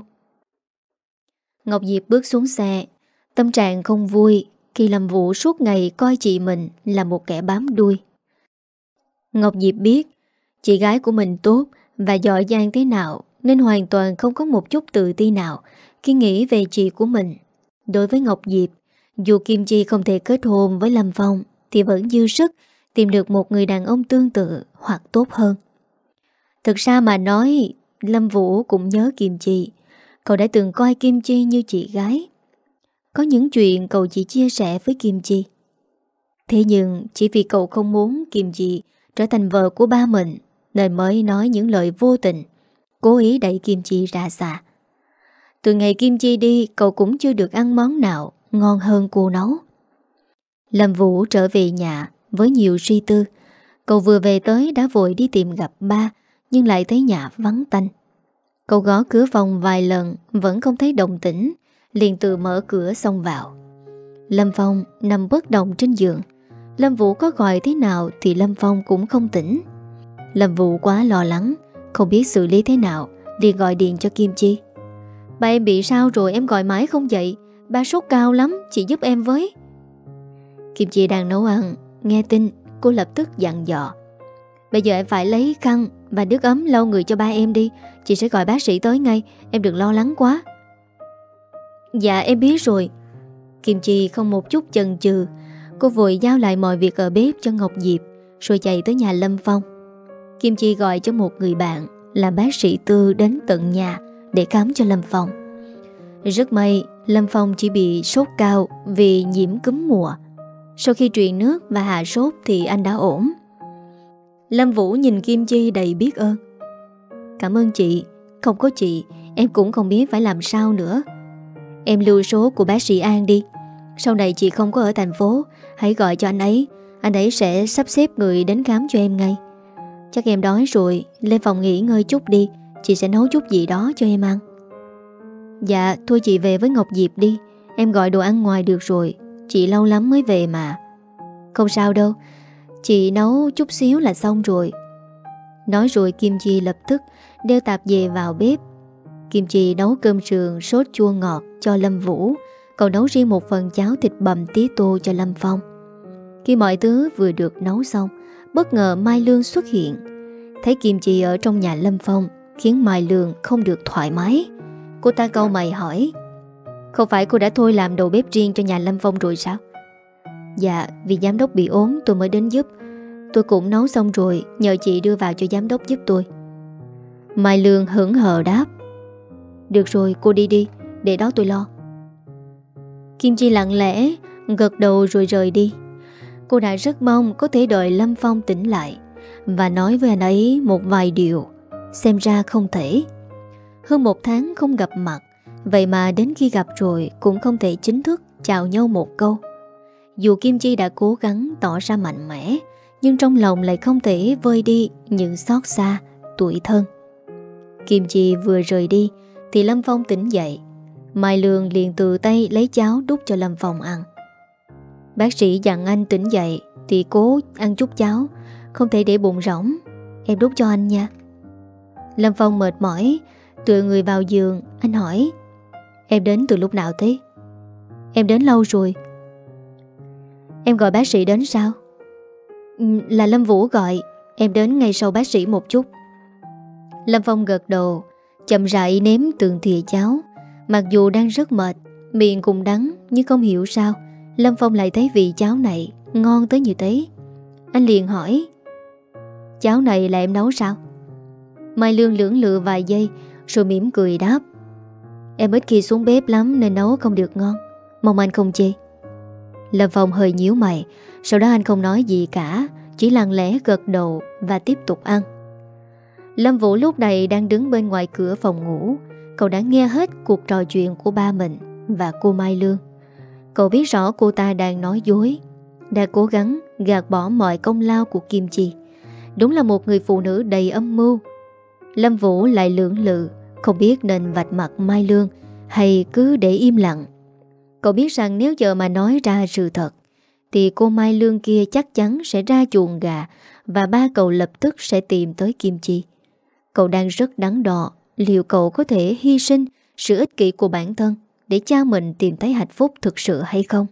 Ngọc Diệp bước xuống xe, tâm trạng không vui khi Lâm Vũ suốt ngày coi chị mình là một kẻ bám đuôi. Ngọc Diệp biết chị gái của mình tốt và giỏi giang thế nào, nên hoàn toàn không có một chút tự ti nào khi nghĩ về chị của mình. Đối với Ngọc Diệp, dù Kim Chi không thể kết hôn với Lâm Phong thì vẫn dư sức tìm được một người đàn ông tương tự hoặc tốt hơn. Thực ra mà nói, Lâm Vũ cũng nhớ Kim Chi. Cậu đã từng coi Kim Chi như chị gái. Có những chuyện cậu chỉ chia sẻ với Kim Chi. Thế nhưng chỉ vì cậu không muốn Kim Chi trở thành vợ của ba mình nên mới nói những lời vô tình, cố ý đẩy Kim Chi ra xa. Từ ngày Kim Chi đi, cậu cũng chưa được ăn món nào ngon hơn cô nấu. Lâm Vũ trở về nhà với nhiều suy tư. Cậu vừa về tới đã vội đi tìm gặp ba, nhưng lại thấy nhà vắng tanh. Cậu gõ cửa phòng vài lần vẫn không thấy động tĩnh, liền tự mở cửa xông vào. Lâm Phong nằm bất động trên giường. Lâm Vũ có gọi thế nào thì Lâm Phong cũng không tỉnh. Lâm Vũ quá lo lắng, không biết xử lý thế nào, liền gọi điện cho Kim Chi. Ba em bị sao rồi, em gọi mãi không dậy. Ba sốt cao lắm, chị giúp em với. Kim Chi đang nấu ăn, nghe tin cô lập tức dặn dò. Bây giờ em phải lấy khăn và nước ấm lau người cho ba em đi. Chị sẽ gọi bác sĩ tới ngay, em đừng lo lắng quá. Dạ em biết rồi. Kim Chi không một chút chần chừ. Cô vội giao lại mọi việc ở bếp cho Ngọc Diệp, rồi chạy tới nhà Lâm Phong. Kim Chi gọi cho một người bạn là bác sĩ Tư đến tận nhà để khám cho Lâm Phong. Rất may Lâm Phong chỉ bị sốt cao vì nhiễm cúm mùa. Sau khi truyền nước và hạ sốt thì anh đã ổn. Lâm Vũ nhìn Kim Chi đầy biết ơn. Cảm ơn chị, không có chị em cũng không biết phải làm sao nữa. Em lưu số của bác sĩ An đi. Sau này chị không có ở thành phố, hãy gọi cho anh ấy. Anh ấy sẽ sắp xếp người đến khám cho em ngay. Chắc em đói rồi, lên phòng nghỉ ngơi chút đi. Chị sẽ nấu chút gì đó cho em ăn. Dạ, thôi chị về với Ngọc Diệp đi. Em gọi đồ ăn ngoài được rồi. Chị lâu lắm mới về mà. Không sao đâu, chị nấu chút xíu là xong rồi. Nói rồi Kim Chi lập tức đeo tạp dề vào bếp. Kim Chi nấu cơm sườn sốt chua ngọt cho Lâm Vũ, còn nấu riêng một phần cháo thịt bằm tía tô cho Lâm Phong. Khi mọi thứ vừa được nấu xong, bất ngờ Mai Lương xuất hiện. Thấy Kim Chi ở trong nhà Lâm Phong khiến Mai Lương không được thoải mái. Cô ta cau mày hỏi: Không phải cô đã thôi làm đầu bếp riêng cho nhà Lâm Phong rồi sao? Dạ, vì giám đốc bị ốm tôi mới đến giúp. Tôi cũng nấu xong rồi, nhờ chị đưa vào cho giám đốc giúp tôi. Mai Lương hững hờ đáp: Được rồi, cô đi đi, để đó tôi lo. Kim Chi lặng lẽ gật đầu rồi rời đi. Cô đã rất mong có thể đợi Lâm Phong tỉnh lại và nói với anh ấy một vài điều. Xem ra không thể. Hơn một tháng không gặp mặt, vậy mà đến khi gặp rồi cũng không thể chính thức chào nhau một câu. Dù Kim Chi đã cố gắng tỏ ra mạnh mẽ, nhưng trong lòng lại không thể vơi đi những xót xa, tủi thân. Kim Chi vừa rời đi thì Lâm Phong tỉnh dậy. Mai Lương liền tự tay lấy cháo đút cho Lâm Phong ăn. Bác sĩ dặn anh tỉnh dậy thì cố ăn chút cháo, không thể để bụng rỗng. Em đút cho anh nha. Lâm Phong mệt mỏi tựa người vào giường. Anh hỏi: Em đến từ lúc nào thế? Em đến lâu rồi. Em gọi bác sĩ đến sao? Ừ, là Lâm Vũ gọi. Em đến ngay sau bác sĩ một chút. Lâm Phong gật đầu, chậm rãi nếm từng thìa cháo. Mặc dù đang rất mệt, miệng cũng đắng, nhưng không hiểu sao Lâm Phong lại thấy vị cháo này ngon tới như thế. Anh liền hỏi: Cháo này là em nấu sao? Mai Lương lưỡng lự vài giây rồi mỉm cười đáp: Em ít khi xuống bếp lắm nên nấu không được ngon, mong anh không chê. Lâm Phong hơi nhíu mày, sau đó anh không nói gì cả, chỉ lặng lẽ gật đầu và tiếp tục ăn. Lâm Vũ lúc này đang đứng bên ngoài cửa phòng ngủ. Cậu đã nghe hết cuộc trò chuyện của ba mình và cô Mai Lương. Cậu biết rõ cô ta đang nói dối, đã cố gắng gạt bỏ mọi công lao của Kim Chi. Đúng là một người phụ nữ đầy âm mưu. Lâm Vũ lại lưỡng lự, không biết nên vạch mặt Mai Lương hay cứ để im lặng. Cậu biết rằng nếu giờ mà nói ra sự thật thì cô Mai Lương kia chắc chắn sẽ ra chuồng gà và ba cậu lập tức sẽ tìm tới Kim Chi. Cậu đang rất đắn đo liệu cậu có thể hy sinh sự ích kỷ của bản thân để cha mình tìm thấy hạnh phúc thực sự hay không.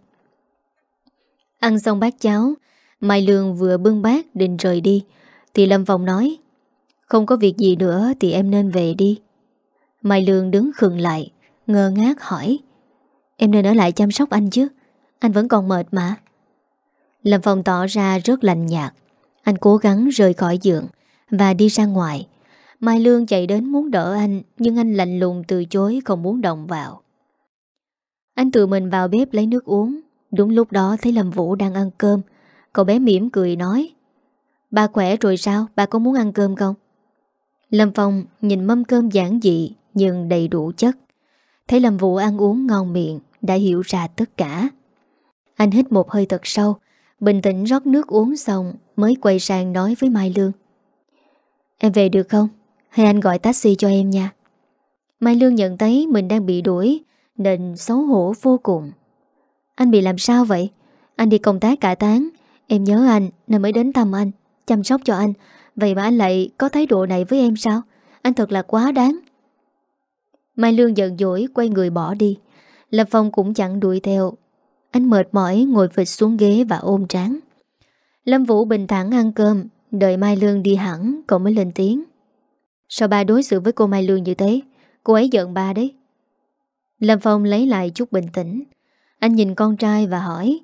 Ăn xong bát cháo, Mai Lương vừa bưng bát định rời đi thì Lâm Phong nói: "Không có việc gì nữa thì em nên về đi." Mai Lương đứng khựng lại, ngơ ngác hỏi: "Em nên ở lại chăm sóc anh chứ, anh vẫn còn mệt mà." Lâm Phong tỏ ra rất lạnh nhạt. Anh cố gắng rời khỏi giường và đi ra ngoài. Mai Lương chạy đến muốn đỡ anh, nhưng anh lạnh lùng từ chối, không muốn động vào. Anh tự mình vào bếp lấy nước uống. Đúng lúc đó thấy Lâm Vũ đang ăn cơm. Cậu bé mỉm cười nói: "Bà khỏe rồi sao? Bà có muốn ăn cơm không?" Lâm Phong nhìn mâm cơm giản dị nhưng đầy đủ chất. Thấy Lâm Vũ ăn uống ngon miệng, đã hiểu ra tất cả. Anh hít một hơi thật sâu, bình tĩnh rót nước uống xong mới quay sang nói với Mai Lương: "Em về được không? Hay anh gọi taxi cho em nha." Mai Lương nhận thấy mình đang bị đuổi nên xấu hổ vô cùng. "Anh bị làm sao vậy? Anh đi công tác cả tháng. Em nhớ anh nên mới đến thăm anh, chăm sóc cho anh. Vậy mà anh lại có thái độ này với em sao? Anh thật là quá đáng." Mai Lương giận dỗi quay người bỏ đi. Lâm Phong cũng chẳng đuổi theo. Anh mệt mỏi ngồi phịch xuống ghế và ôm trán. Lâm Vũ bình thản ăn cơm. Đợi Mai Lương đi hẳn cậu mới lên tiếng: "Sao ba đối xử với cô Mai Lương như thế? Cô ấy giận ba đấy." Lâm Phong lấy lại chút bình tĩnh. Anh nhìn con trai và hỏi: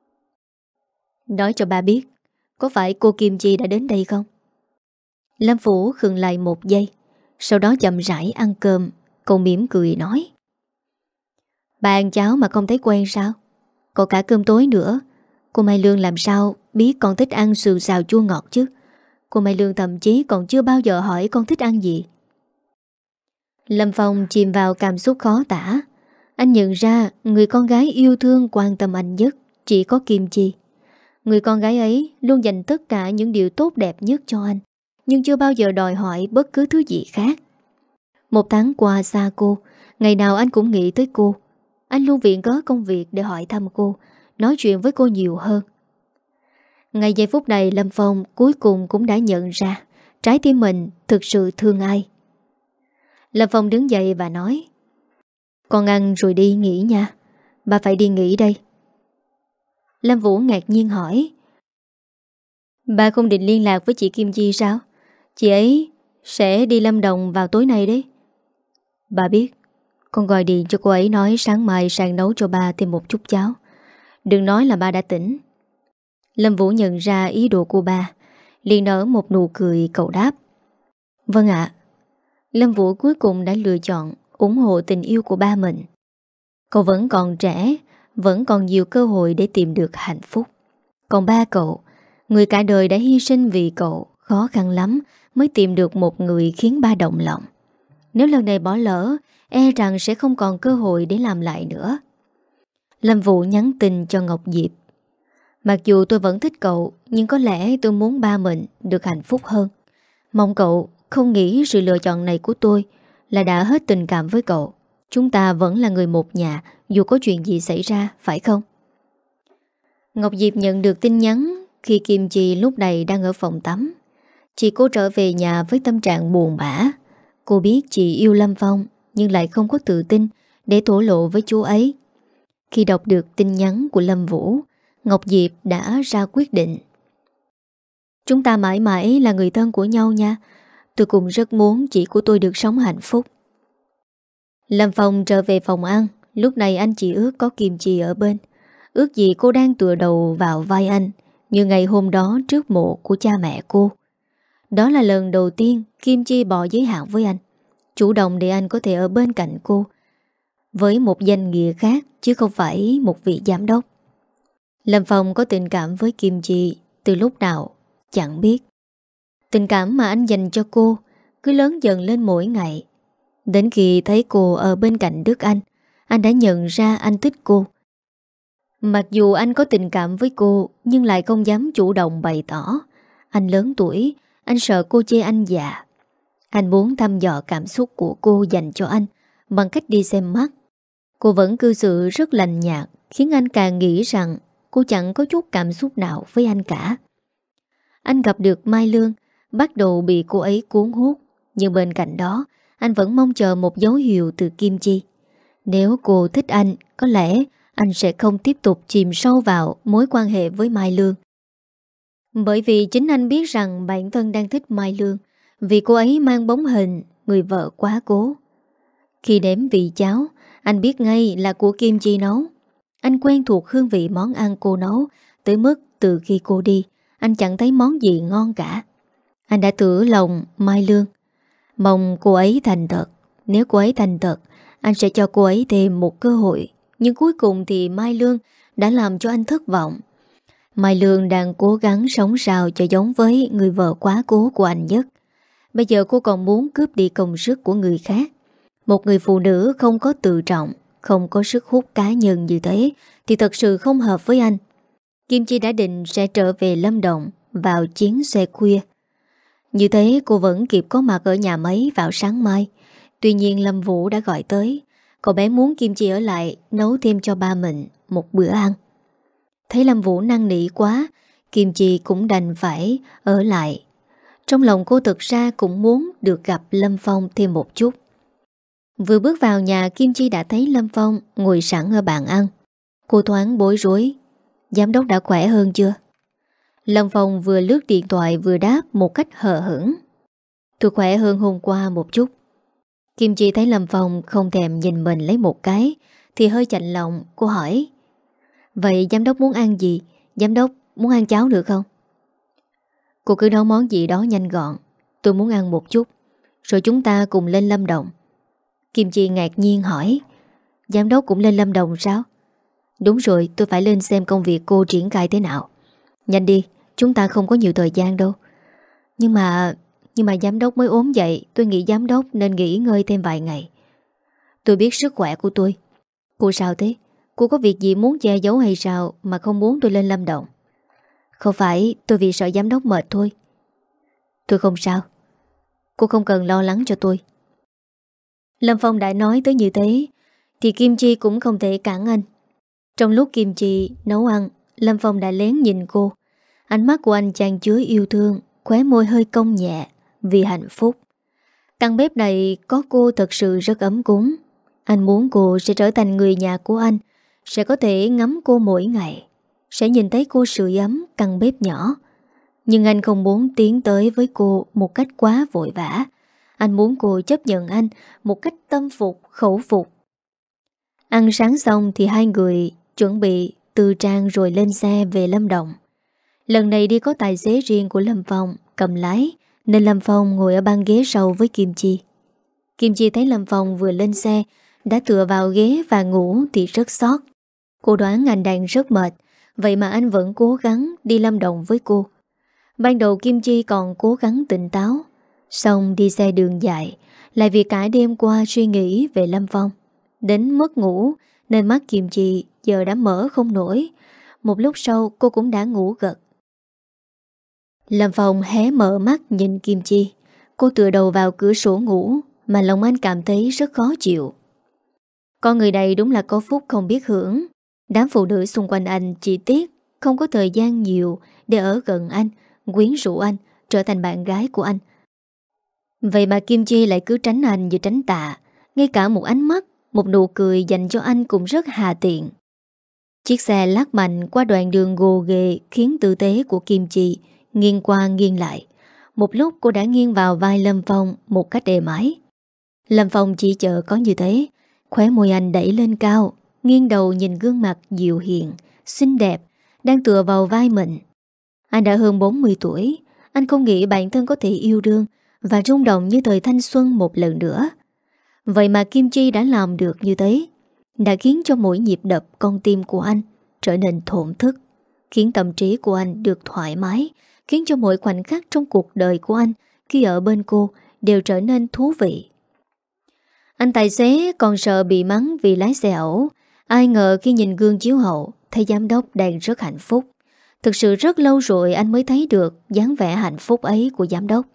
"Nói cho ba biết, có phải cô Kim Chi đã đến đây không?" Lâm Vũ khựng lại một giây, sau đó chậm rãi ăn cơm. Cậu mỉm cười nói: "Ba ăn cháo mà không thấy quen sao? Còn cả cơm tối nữa. Cô Mai Lương làm sao biết con thích ăn sườn xào chua ngọt chứ? Cô Mai Lương thậm chí còn chưa bao giờ hỏi con thích ăn gì." Lâm Phong chìm vào cảm xúc khó tả. Anh nhận ra người con gái yêu thương quan tâm anh nhất chỉ có Kim Chi. Người con gái ấy luôn dành tất cả những điều tốt đẹp nhất cho anh, nhưng chưa bao giờ đòi hỏi bất cứ thứ gì khác. Một tháng qua xa cô, ngày nào anh cũng nghĩ tới cô. Anh luôn viện cớ công việc để hỏi thăm cô, nói chuyện với cô nhiều hơn. Ngay giây phút này Lâm Phong cuối cùng cũng đã nhận ra trái tim mình thực sự thương ai. Lâm Phong đứng dậy và nói: "Con ăn rồi đi nghỉ nha. Ba phải đi nghỉ đây." Lâm Vũ ngạc nhiên hỏi: "Ba không định liên lạc với chị Kim Chi sao? Chị ấy sẽ đi Lâm Đồng vào tối nay đấy." "Ba biết. Con gọi điện cho cô ấy nói sáng mai sang nấu cho ba thêm một chút cháo. Đừng nói là ba đã tỉnh." Lâm Vũ nhận ra ý đồ của ba, liền nở một nụ cười cậu đáp: "Vâng ạ." Lâm Vũ cuối cùng đã lựa chọn ủng hộ tình yêu của ba mình. Cậu vẫn còn trẻ, vẫn còn nhiều cơ hội để tìm được hạnh phúc. Còn ba cậu, người cả đời đã hy sinh vì cậu, khó khăn lắm mới tìm được một người khiến ba động lòng. Nếu lần này bỏ lỡ, e rằng sẽ không còn cơ hội để làm lại nữa. Lâm Vũ nhắn tin cho Ngọc Diệp: "Mặc dù tôi vẫn thích cậu, nhưng có lẽ tôi muốn ba mình được hạnh phúc hơn. Mong cậu không nghĩ sự lựa chọn này của tôi là đã hết tình cảm với cậu. Chúng ta vẫn là người một nhà, dù có chuyện gì xảy ra, phải không?" Ngọc Diệp nhận được tin nhắn khi Kim Chi lúc này đang ở phòng tắm. Chị cô trở về nhà với tâm trạng buồn bã. Cô biết chị yêu Lâm Phong, nhưng lại không có tự tin để thổ lộ với chú ấy. Khi đọc được tin nhắn của Lâm Vũ, Ngọc Diệp đã ra quyết định: "Chúng ta mãi mãi là người thân của nhau nha. Tôi cũng rất muốn chị của tôi được sống hạnh phúc." Lâm Phong trở về phòng ăn. Lúc này anh chỉ ước có Kim Chi ở bên. Ước gì cô đang tựa đầu vào vai anh, như ngày hôm đó trước mộ của cha mẹ cô. Đó là lần đầu tiên Kim Chi bỏ giới hạn với anh, chủ động để anh có thể ở bên cạnh cô, với một danh nghĩa khác chứ không phải một vị giám đốc. Lâm Phong có tình cảm với Kim Chi từ lúc nào chẳng biết. Tình cảm mà anh dành cho cô cứ lớn dần lên mỗi ngày. Đến khi thấy cô ở bên cạnh Đức Anh, anh đã nhận ra anh thích cô. Mặc dù anh có tình cảm với cô, nhưng lại không dám chủ động bày tỏ. Anh lớn tuổi, anh sợ cô chê anh già. Anh muốn thăm dò cảm xúc của cô dành cho anh bằng cách đi xem mắt. Cô vẫn cư xử rất lành nhạt, khiến anh càng nghĩ rằng cô chẳng có chút cảm xúc nào với anh cả. Anh gặp được Mai Lương, bắt đầu bị cô ấy cuốn hút. Nhưng bên cạnh đó, anh vẫn mong chờ một dấu hiệu từ Kim Chi. Nếu cô thích anh, có lẽ anh sẽ không tiếp tục chìm sâu vào mối quan hệ với Mai Lương. Bởi vì chính anh biết rằng bản thân đang thích Mai Lương, vì cô ấy mang bóng hình người vợ quá cố. Khi đếm vị cháo, anh biết ngay là của Kim Chi nấu. Anh quen thuộc hương vị món ăn cô nấu, tới mức từ khi cô đi, anh chẳng thấy món gì ngon cả. Anh đã thử lòng Mai Lương, mong cô ấy thành thật. Nếu cô ấy thành thật, anh sẽ cho cô ấy thêm một cơ hội. Nhưng cuối cùng thì Mai Lương đã làm cho anh thất vọng. Mai Lương đang cố gắng sống sao cho giống với người vợ quá cố của anh nhất. Bây giờ cô còn muốn cướp đi công sức của người khác. Một người phụ nữ không có tự trọng, không có sức hút cá nhân như thế thì thật sự không hợp với anh. Kim Chi đã định sẽ trở về Lâm Đồng vào chuyến xe khuya. Như thế cô vẫn kịp có mặt ở nhà máy vào sáng mai. Tuy nhiên Lâm Vũ đã gọi tới. Cậu bé muốn Kim Chi ở lại nấu thêm cho ba mình một bữa ăn. Thấy Lâm Vũ năn nỉ quá, Kim Chi cũng đành phải ở lại. Trong lòng cô thực ra cũng muốn được gặp Lâm Phong thêm một chút. Vừa bước vào nhà, Kim Chi đã thấy Lâm Phong ngồi sẵn ở bàn ăn. Cô thoáng bối rối. Giám đốc đã khỏe hơn chưa? Lâm Phong vừa lướt điện thoại vừa đáp một cách hờ hững. Tôi khỏe hơn hôm qua một chút. Kim Chi thấy Lâm Phong không thèm nhìn mình lấy một cái thì hơi chạnh lòng. Cô hỏi: vậy giám đốc muốn ăn gì? Giám đốc muốn ăn cháo được không? Cô cứ nấu món gì đó nhanh gọn. Tôi muốn ăn một chút, rồi chúng ta cùng lên Lâm Đồng. Kim Chi ngạc nhiên hỏi: giám đốc cũng lên Lâm Đồng sao? Đúng rồi, tôi phải lên xem công việc cô triển khai thế nào. Nhanh đi, chúng ta không có nhiều thời gian đâu. Nhưng mà Nhưng mà giám đốc mới ốm dậy, tôi nghĩ giám đốc nên nghỉ ngơi thêm vài ngày. Tôi biết sức khỏe của tôi. Cô sao thế? Cô có việc gì muốn che giấu hay sao mà không muốn tôi lên Lâm Đồng? Không phải, tôi vì sợ giám đốc mệt thôi. Tôi không sao. Cô không cần lo lắng cho tôi. Lâm Phong đã nói tới như thế thì Kim Chi cũng không thể cản anh. Trong lúc Kim Chi nấu ăn, Lâm Phong đã lén nhìn cô. Ánh mắt của anh chan chứa yêu thương, khóe môi hơi cong nhẹ vì hạnh phúc. Căn bếp này có cô thật sự rất ấm cúng. Anh muốn cô sẽ trở thành người nhà của anh, sẽ có thể ngắm cô mỗi ngày, sẽ nhìn thấy cô sưởi ấm căn bếp nhỏ. Nhưng anh không muốn tiến tới với cô một cách quá vội vã. Anh muốn cô chấp nhận anh một cách tâm phục, khẩu phục. Ăn sáng xong thì hai người chuẩn bị tư trang rồi lên xe về Lâm Đồng. Lần này đi có tài xế riêng của Lâm Phong cầm lái, nên Lâm Phong ngồi ở băng ghế sau với Kim Chi. Kim Chi thấy Lâm Phong vừa lên xe đã tựa vào ghế và ngủ thì rất xót. Cô đoán anh đang rất mệt, vậy mà anh vẫn cố gắng đi Lâm Đồng với cô. Ban đầu Kim Chi còn cố gắng tỉnh táo, xong đi xe đường dài, lại vì cả đêm qua suy nghĩ về Lâm Phong, đến mất ngủ nên mắt Kim Chi giờ đã mở không nổi. Một lúc sau cô cũng đã ngủ gật. Lâm Phong hé mở mắt nhìn Kim Chi. Cô tựa đầu vào cửa sổ ngủ mà lòng anh cảm thấy rất khó chịu. Con người này đúng là có phúc không biết hưởng. Đám phụ nữ xung quanh anh chỉ tiếc không có thời gian nhiều để ở gần anh, quyến rũ anh, trở thành bạn gái của anh. Vậy mà Kim Chi lại cứ tránh anh như tránh tạ. Ngay cả một ánh mắt, một nụ cười dành cho anh cũng rất hà tiện. Chiếc xe lắc mạnh qua đoạn đường gồ ghề khiến tư thế của Kim Chi nghiêng qua nghiêng lại. Một lúc cô đã nghiêng vào vai Lâm Phong một cách êm ái. Lâm Phong chỉ chờ có như thế, khóe môi anh đẩy lên cao, nghiêng đầu nhìn gương mặt dịu hiền, xinh đẹp, đang tựa vào vai mình. Anh đã hơn bốn mươi tuổi, anh không nghĩ bản thân có thể yêu đương và rung động như thời thanh xuân một lần nữa. Vậy mà Kim Chi đã làm được như thế, đã khiến cho mỗi nhịp đập con tim của anh trở nên thổn thức, khiến tâm trí của anh được thoải mái, khiến cho mỗi khoảnh khắc trong cuộc đời của anh khi ở bên cô đều trở nên thú vị. Anh tài xế còn sợ bị mắng vì lái xe ẩu. Ai ngờ khi nhìn gương chiếu hậu thấy giám đốc đang rất hạnh phúc. Thực sự rất lâu rồi anh mới thấy được dáng vẻ hạnh phúc ấy của giám đốc.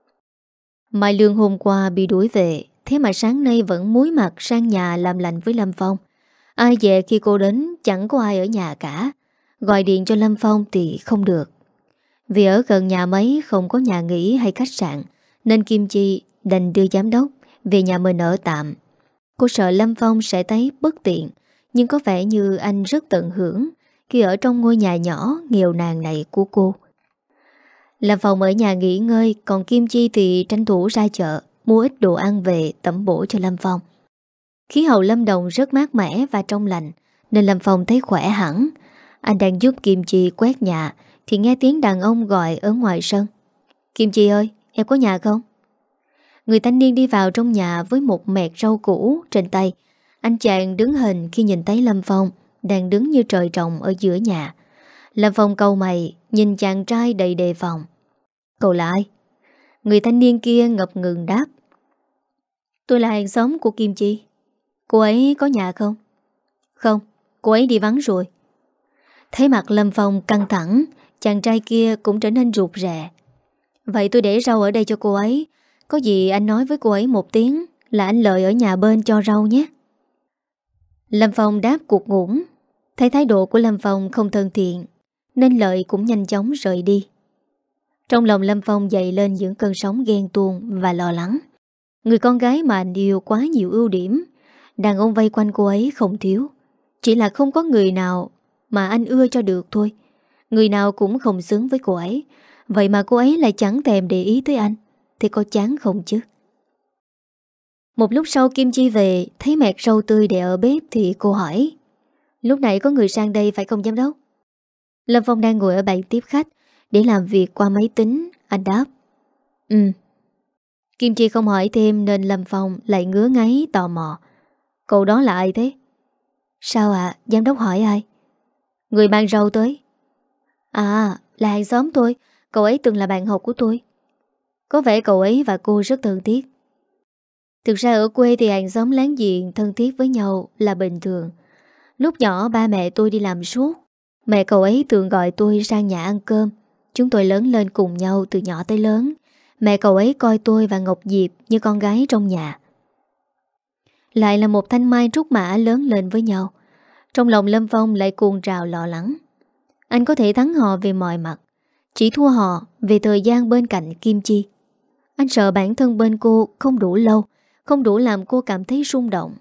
Mai Lương hôm qua bị đuổi về, thế mà sáng nay vẫn múi mặt sang nhà làm lành với Lâm Phong. Ai về khi cô đến chẳng có ai ở nhà cả. Gọi điện cho Lâm Phong thì không được. Vì ở gần nhà máy không có nhà nghỉ hay khách sạn, nên Kim Chi đành đưa giám đốc về nhà mình ở tạm. Cô sợ Lâm Phong sẽ thấy bất tiện, nhưng có vẻ như anh rất tận hưởng khi ở trong ngôi nhà nhỏ nghèo nàn này của cô. Lâm Phong ở nhà nghỉ ngơi, còn Kim Chi thì tranh thủ ra chợ mua ít đồ ăn về tẩm bổ cho Lâm Phong. Khí hậu Lâm Đồng rất mát mẻ và trong lành, nên Lâm Phong thấy khỏe hẳn. Anh đang giúp Kim Chi quét nhà thì nghe tiếng đàn ông gọi ở ngoài sân. Kim Chi ơi, em có nhà không? Người thanh niên đi vào trong nhà với một mẹt rau củ trên tay. Anh chàng đứng hình khi nhìn thấy Lâm Phong đang đứng như trời trồng ở giữa nhà. Lâm Phong cau mày nhìn chàng trai đầy đề phòng. Cậu là ai? Người thanh niên kia ngập ngừng đáp. Tôi là hàng xóm của Kim Chi. Cô ấy có nhà không? Không, cô ấy đi vắng rồi. Thấy mặt Lâm Phong căng thẳng, chàng trai kia cũng trở nên rụt rè. Vậy tôi để rau ở đây cho cô ấy. Có gì anh nói với cô ấy một tiếng là anh Lợi ở nhà bên cho rau nhé. Lâm Phong đáp cuộc ngủng. Thấy thái độ của Lâm Phong không thân thiện, nên Lợi cũng nhanh chóng rời đi. Trong lòng Lâm Phong dậy lên những cơn sóng ghen tuông và lo lắng. Người con gái mà anh yêu quá nhiều ưu điểm, đàn ông vây quanh cô ấy không thiếu. Chỉ là không có người nào mà anh ưa cho được thôi. Người nào cũng không xứng với cô ấy. Vậy mà cô ấy lại chẳng thèm để ý tới anh, thì có chán không chứ? Một lúc sau Kim Chi về, thấy mẹt rau tươi để ở bếp thì cô hỏi. Lúc nãy có người sang đây phải không giám đốc? Lâm Phong đang ngồi ở bàn tiếp khách để làm việc qua máy tính. Anh đáp. Ừ. Kim Chi không hỏi thêm nên Lâm Phong lại ngứa ngáy tò mò. Cậu đó là ai thế? Sao ạ? À? Giám đốc hỏi ai? Người mang rau tới. À, là hàng xóm tôi. Cậu ấy từng là bạn học của tôi. Có vẻ cậu ấy và cô rất thân thiết. Thực ra ở quê thì hàng xóm láng giềng thân thiết với nhau là bình thường. Lúc nhỏ ba mẹ tôi đi làm suốt. Mẹ cậu ấy thường gọi tôi sang nhà ăn cơm. Chúng tôi lớn lên cùng nhau từ nhỏ tới lớn. Mẹ cậu ấy coi tôi và Ngọc Diệp như con gái trong nhà. Lại là một thanh mai trúc mã lớn lên với nhau. Trong lòng Lâm Phong lại cuồng trào lo lắng. Anh có thể thắng họ về mọi mặt, chỉ thua họ về thời gian bên cạnh Kim Chi. Anh sợ bản thân bên cô không đủ lâu, không đủ làm cô cảm thấy rung động.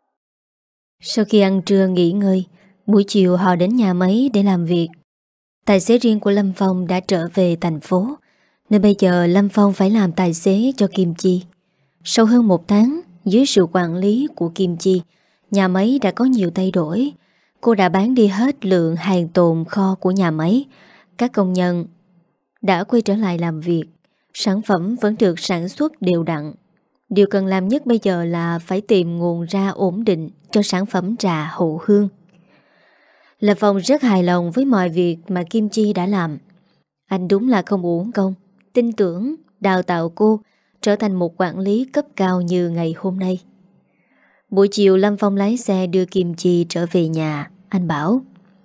Sau khi ăn trưa nghỉ ngơi, buổi chiều họ đến nhà máy để làm việc. Tài xế riêng của Lâm Phong đã trở về thành phố, nên bây giờ Lâm Phong phải làm tài xế cho Kim Chi. Sau hơn một tháng, dưới sự quản lý của Kim Chi, nhà máy đã có nhiều thay đổi. Cô đã bán đi hết lượng hàng tồn kho của nhà máy. Các công nhân đã quay trở lại làm việc. Sản phẩm vẫn được sản xuất đều đặn. Điều cần làm nhất bây giờ là phải tìm nguồn ra ổn định cho sản phẩm trà Hậu Hương. Lâm Phong rất hài lòng với mọi việc mà Kim Chi đã làm. Anh đúng là không uổng công, tin tưởng, đào tạo cô trở thành một quản lý cấp cao như ngày hôm nay. Buổi chiều Lâm Phong lái xe đưa Kim Chi trở về nhà. Anh bảo: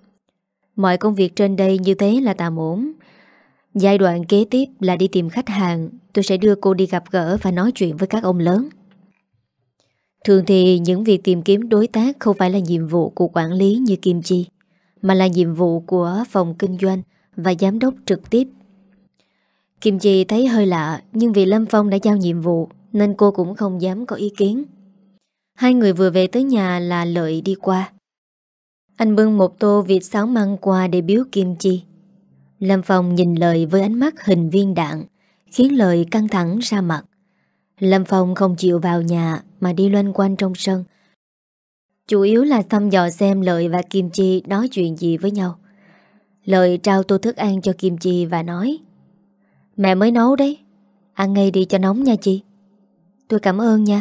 mọi công việc trên đây như thế là tạm ổn. Giai đoạn kế tiếp là đi tìm khách hàng. Tôi sẽ đưa cô đi gặp gỡ và nói chuyện với các ông lớn. Thường thì những việc tìm kiếm đối tác không phải là nhiệm vụ của quản lý như Kim Chi, mà là nhiệm vụ của phòng kinh doanh và giám đốc trực tiếp. Kim Chi thấy hơi lạ, nhưng vì Lâm Phong đã giao nhiệm vụ nên cô cũng không dám có ý kiến. Hai người vừa về tới nhà là Lợi đi qua. Anh bưng một tô vịt xáo măng qua để biếu Kim Chi. Lâm Phong nhìn Lợi với ánh mắt hình viên đạn, khiến Lợi căng thẳng ra mặt. Lâm Phong không chịu vào nhà mà đi loanh quanh trong sân, chủ yếu là thăm dò xem Lợi và Kim Chi nói chuyện gì với nhau. Lợi trao tô thức ăn cho Kim Chi và nói: mẹ mới nấu đấy, ăn ngay đi cho nóng nha Chi. Tôi cảm ơn nha.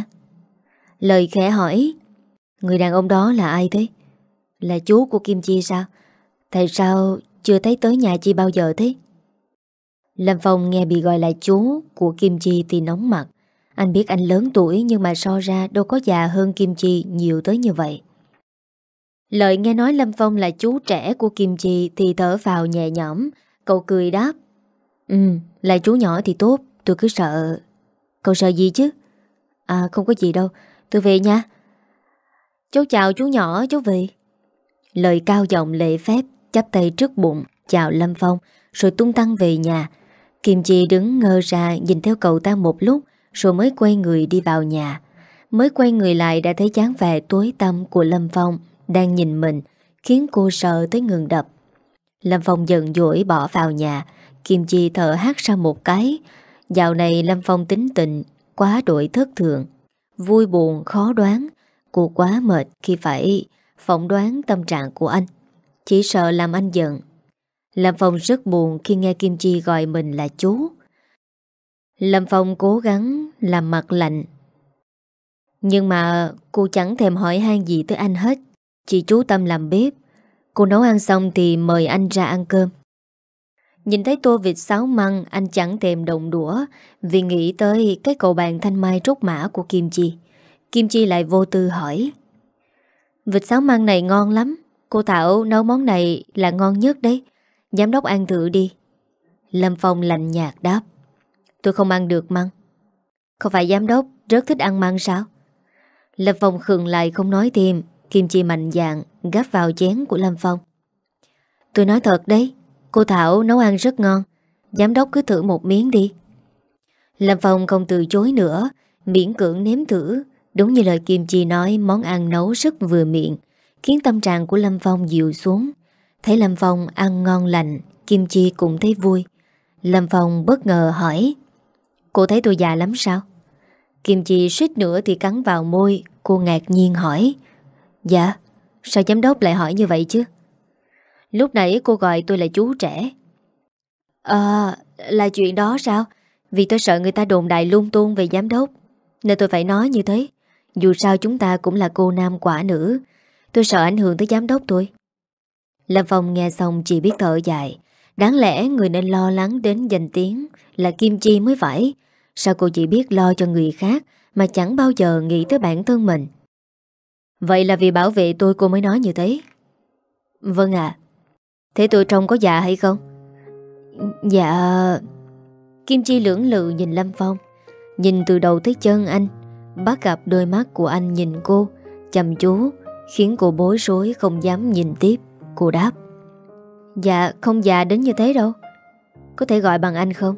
Lợi khẽ hỏi: người đàn ông đó là ai thế? Là chú của Kim Chi sao? Tại sao chưa thấy tới nhà Chi bao giờ thế? Lâm Phong nghe bị gọi là chú của Kim Chi thì nóng mặt. Anh biết anh lớn tuổi nhưng mà so ra đâu có già hơn Kim Chi nhiều tới như vậy. Lợi nghe nói Lâm Phong là chú trẻ của Kim Chi thì thở vào nhẹ nhõm. Cậu cười đáp: Ừ, là chú nhỏ thì tốt. Tôi cứ sợ. Cậu sợ gì chứ? À không có gì đâu, tôi về nha. Cháu chào chú nhỏ, cháu về. Lợi cao giọng lễ phép chắp tay trước bụng chào Lâm Phong, rồi tung tăng về nhà. Kim Chi đứng ngơ ra nhìn theo cậu ta một lúc, rồi mới quay người đi vào nhà. Mới quay người lại đã thấy dáng vẻ tối tăm của Lâm Phong đang nhìn mình, khiến cô sợ tới ngừng đập. Lâm Phong giận dỗi bỏ vào nhà. Kim Chi thở hắt ra một cái. Dạo này Lâm Phong tính tình quá đổi thất thường, vui buồn khó đoán. Cô quá mệt khi phải phỏng đoán tâm trạng của anh, chỉ sợ làm anh giận. Lâm Phong rất buồn khi nghe Kim Chi gọi mình là chú. Lâm Phong cố gắng làm mặt lạnh, nhưng mà cô chẳng thèm hỏi han gì tới anh hết. Chỉ chú tâm làm bếp. Cô nấu ăn xong thì mời anh ra ăn cơm. Nhìn thấy tô vịt xáo măng, anh chẳng thèm động đũa, vì nghĩ tới cái cầu bàn thanh mai trúc mã của Kim Chi. Kim Chi lại vô tư hỏi: vịt xáo măng này ngon lắm, cô Thảo nấu món này là ngon nhất đấy, giám đốc ăn thử đi. Lâm Phong lạnh nhạt đáp: tôi không ăn được măng. Không phải giám đốc rất thích ăn măng sao? Lâm Phong khựng lại không nói thêm. Kim Chi mạnh dạn gắp vào chén của Lâm Phong: tôi nói thật đấy, cô Thảo nấu ăn rất ngon, giám đốc cứ thử một miếng đi. Lâm Phong không từ chối nữa, miễn cưỡng nếm thử. Đúng như lời Kim Chi nói, món ăn nấu rất vừa miệng, khiến tâm trạng của Lâm Phong dịu xuống. Thấy Lâm Phong ăn ngon lành, Kim Chi cũng thấy vui. Lâm Phong bất ngờ hỏi: cô thấy tôi già lắm sao? Kim Chi suýt nữa thì cắn vào môi. Cô ngạc nhiên hỏi: dạ, sao giám đốc lại hỏi như vậy chứ? Lúc nãy cô gọi tôi là chú trẻ. À, là chuyện đó sao? Vì tôi sợ người ta đồn đại lung tung về giám đốc, nên tôi phải nói như thế. Dù sao chúng ta cũng là cô nam quả nữ, tôi sợ ảnh hưởng tới giám đốc tôi. Lâm Phong nghe xong chỉ biết thở dài. Đáng lẽ người nên lo lắng đến danh tiếng là Kim Chi mới phải. Sao cô chỉ biết lo cho người khác mà chẳng bao giờ nghĩ tới bản thân mình? Vậy là vì bảo vệ tôi cô mới nói như thế. Vâng ạ. Thế tôi trông có già hay không? Dạ. Kim Chi lưỡng lự nhìn Lâm Phong, nhìn từ đầu tới chân anh, bắt gặp đôi mắt của anh nhìn cô chăm chú, khiến cô bối rối không dám nhìn tiếp. Cô đáp: dạ không già đến như thế đâu. Có thể gọi bằng anh không?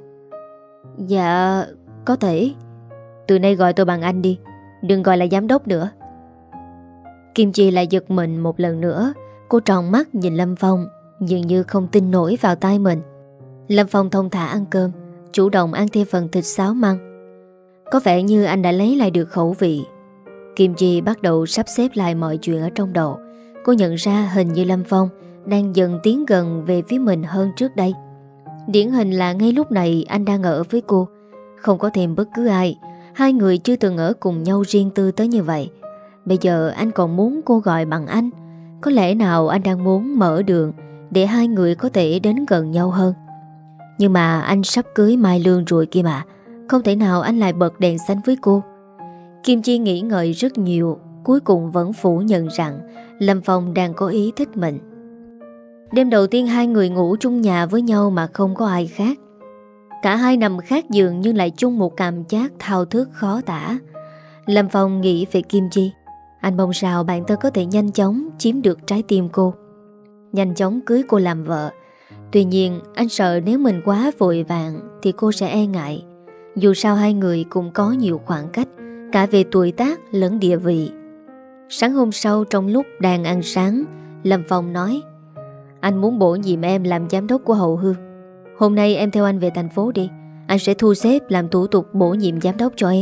Dạ có thể. Từ nay gọi tôi bằng anh đi, đừng gọi là giám đốc nữa. Kim Chi lại giật mình một lần nữa. Cô tròn mắt nhìn Lâm Phong, dường như không tin nổi vào tai mình. Lâm Phong thông thả ăn cơm, chủ động ăn thêm phần thịt xáo măng. Có vẻ như anh đã lấy lại được khẩu vị. Kim Chi bắt đầu sắp xếp lại mọi chuyện ở trong đầu. Cô nhận ra hình như Lâm Phong đang dần tiến gần về phía mình hơn trước đây. Điển hình là ngay lúc này anh đang ở với cô, không có thêm bất cứ ai. Hai người chưa từng ở cùng nhau riêng tư tới như vậy. Bây giờ anh còn muốn cô gọi bằng anh. Có lẽ nào anh đang muốn mở đường để hai người có thể đến gần nhau hơn. Nhưng mà anh sắp cưới Mai Lương rồi kia mà, không thể nào anh lại bật đèn xanh với cô. Kim Chi nghĩ ngợi rất nhiều, cuối cùng vẫn phủ nhận rằng Lâm Phong đang có ý thích mình. Đêm đầu tiên hai người ngủ chung nhà với nhau mà không có ai khác. Cả hai nằm khác giường nhưng lại chung một cảm giác thao thức khó tả. Lâm Phong nghĩ về Kim Chi. Anh mong sao bạn thân có thể nhanh chóng chiếm được trái tim cô, nhanh chóng cưới cô làm vợ. Tuy nhiên anh sợ nếu mình quá vội vàng thì cô sẽ e ngại. Dù sao hai người cũng có nhiều khoảng cách, cả về tuổi tác lẫn địa vị. Sáng hôm sau trong lúc đang ăn sáng, Lâm Phong nói: anh muốn bổ nhiệm em làm giám đốc của Hậu Hương. Hôm nay em theo anh về thành phố đi, anh sẽ thu xếp làm thủ tục bổ nhiệm giám đốc cho em.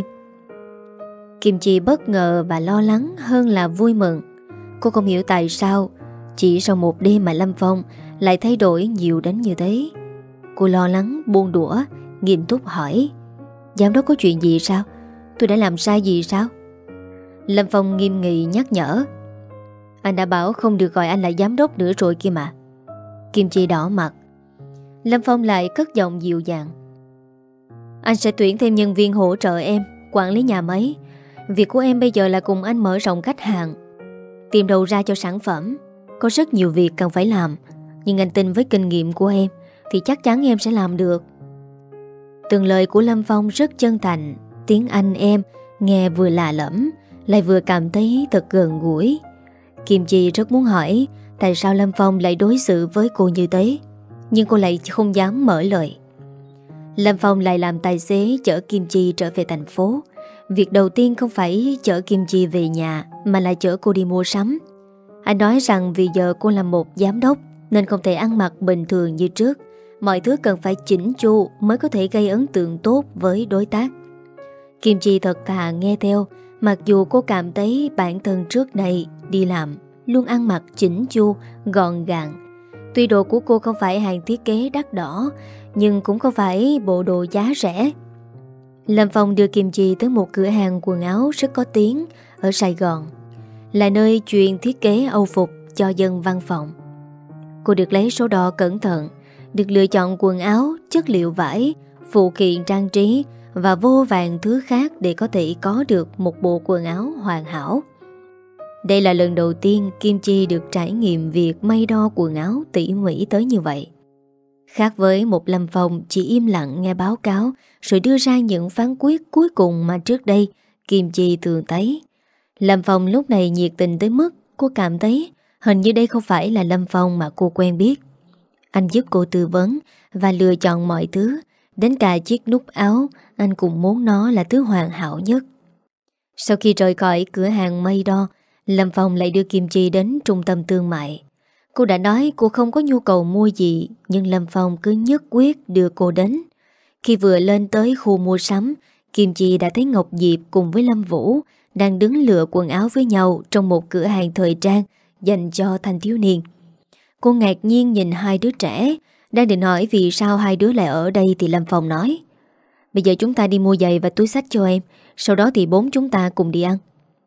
Kim Chi bất ngờ và lo lắng hơn là vui mừng. Cô không hiểu tại sao chỉ sau một đêm mà Lâm Phong lại thay đổi nhiều đến như thế. Cô lo lắng buông đũa, nghiêm túc hỏi: giám đốc có chuyện gì sao? Tôi đã làm sai gì sao? Lâm Phong nghiêm nghị nhắc nhở: anh đã bảo không được gọi anh là giám đốc nữa rồi kia mà. Kim Chi đỏ mặt. Lâm Phong lại cất giọng dịu dàng: anh sẽ tuyển thêm nhân viên hỗ trợ em quản lý nhà máy. Việc của em bây giờ là cùng anh mở rộng khách hàng, tìm đầu ra cho sản phẩm. Có rất nhiều việc cần phải làm, nhưng anh tin với kinh nghiệm của em thì chắc chắn em sẽ làm được. Từng lời của Lâm Phong rất chân thành. Tiếng Anh em nghe vừa lạ lẫm, lại vừa cảm thấy thật gần gũi. Kim Chi rất muốn hỏi tại sao Lâm Phong lại đối xử với cô như thế. nhưng cô lại không dám mở lời. Lâm Phong lại làm tài xế chở Kim Chi trở về thành phố. Việc đầu tiên không phải chở Kim Chi về nhà, mà là chở cô đi mua sắm. Anh nói rằng vì giờ cô là một giám đốc nên không thể ăn mặc bình thường như trước. Mọi thứ cần phải chỉnh chu mới có thể gây ấn tượng tốt với đối tác. Kim Chi thật thà nghe theo, mặc dù cô cảm thấy bản thân trước này đi làm luôn ăn mặc chỉnh chu, gọn gàng. Tuy đồ của cô không phải hàng thiết kế đắt đỏ, nhưng cũng không phải bộ đồ giá rẻ. Lâm Phong đưa Kim Chi tới một cửa hàng quần áo rất có tiếng ở Sài Gòn, là nơi chuyên thiết kế âu phục cho dân văn phòng. Cô được lấy số đo cẩn thận, được lựa chọn quần áo, chất liệu vải, phụ kiện trang trí và vô vàn thứ khác để có thể có được một bộ quần áo hoàn hảo. Đây là lần đầu tiên Kim Chi được trải nghiệm việc may đo quần áo tỉ mỉ tới như vậy. Khác với một Lâm Phong chỉ im lặng nghe báo cáo rồi đưa ra những phán quyết cuối cùng mà trước đây Kim Chi thường thấy. Lâm Phong lúc này nhiệt tình tới mức cô cảm thấy hình như đây không phải là Lâm Phong mà cô quen biết. Anh giúp cô tư vấn và lựa chọn mọi thứ, đến cả chiếc nút áo anh cũng muốn nó là thứ hoàn hảo nhất. Sau khi rời khỏi cửa hàng may đo, Lâm Phong lại đưa Kim Chi đến trung tâm thương mại. Cô đã nói cô không có nhu cầu mua gì, nhưng Lâm Phong cứ nhất quyết đưa cô đến. Khi vừa lên tới khu mua sắm, Kim Chi đã thấy Ngọc Diệp cùng với Lâm Vũ đang đứng lựa quần áo với nhau trong một cửa hàng thời trang dành cho thanh thiếu niên. Cô ngạc nhiên nhìn hai đứa trẻ, đang định hỏi vì sao hai đứa lại ở đây thì Lâm Phong nói: bây giờ chúng ta đi mua giày và túi xách cho em, sau đó thì bốn chúng ta cùng đi ăn.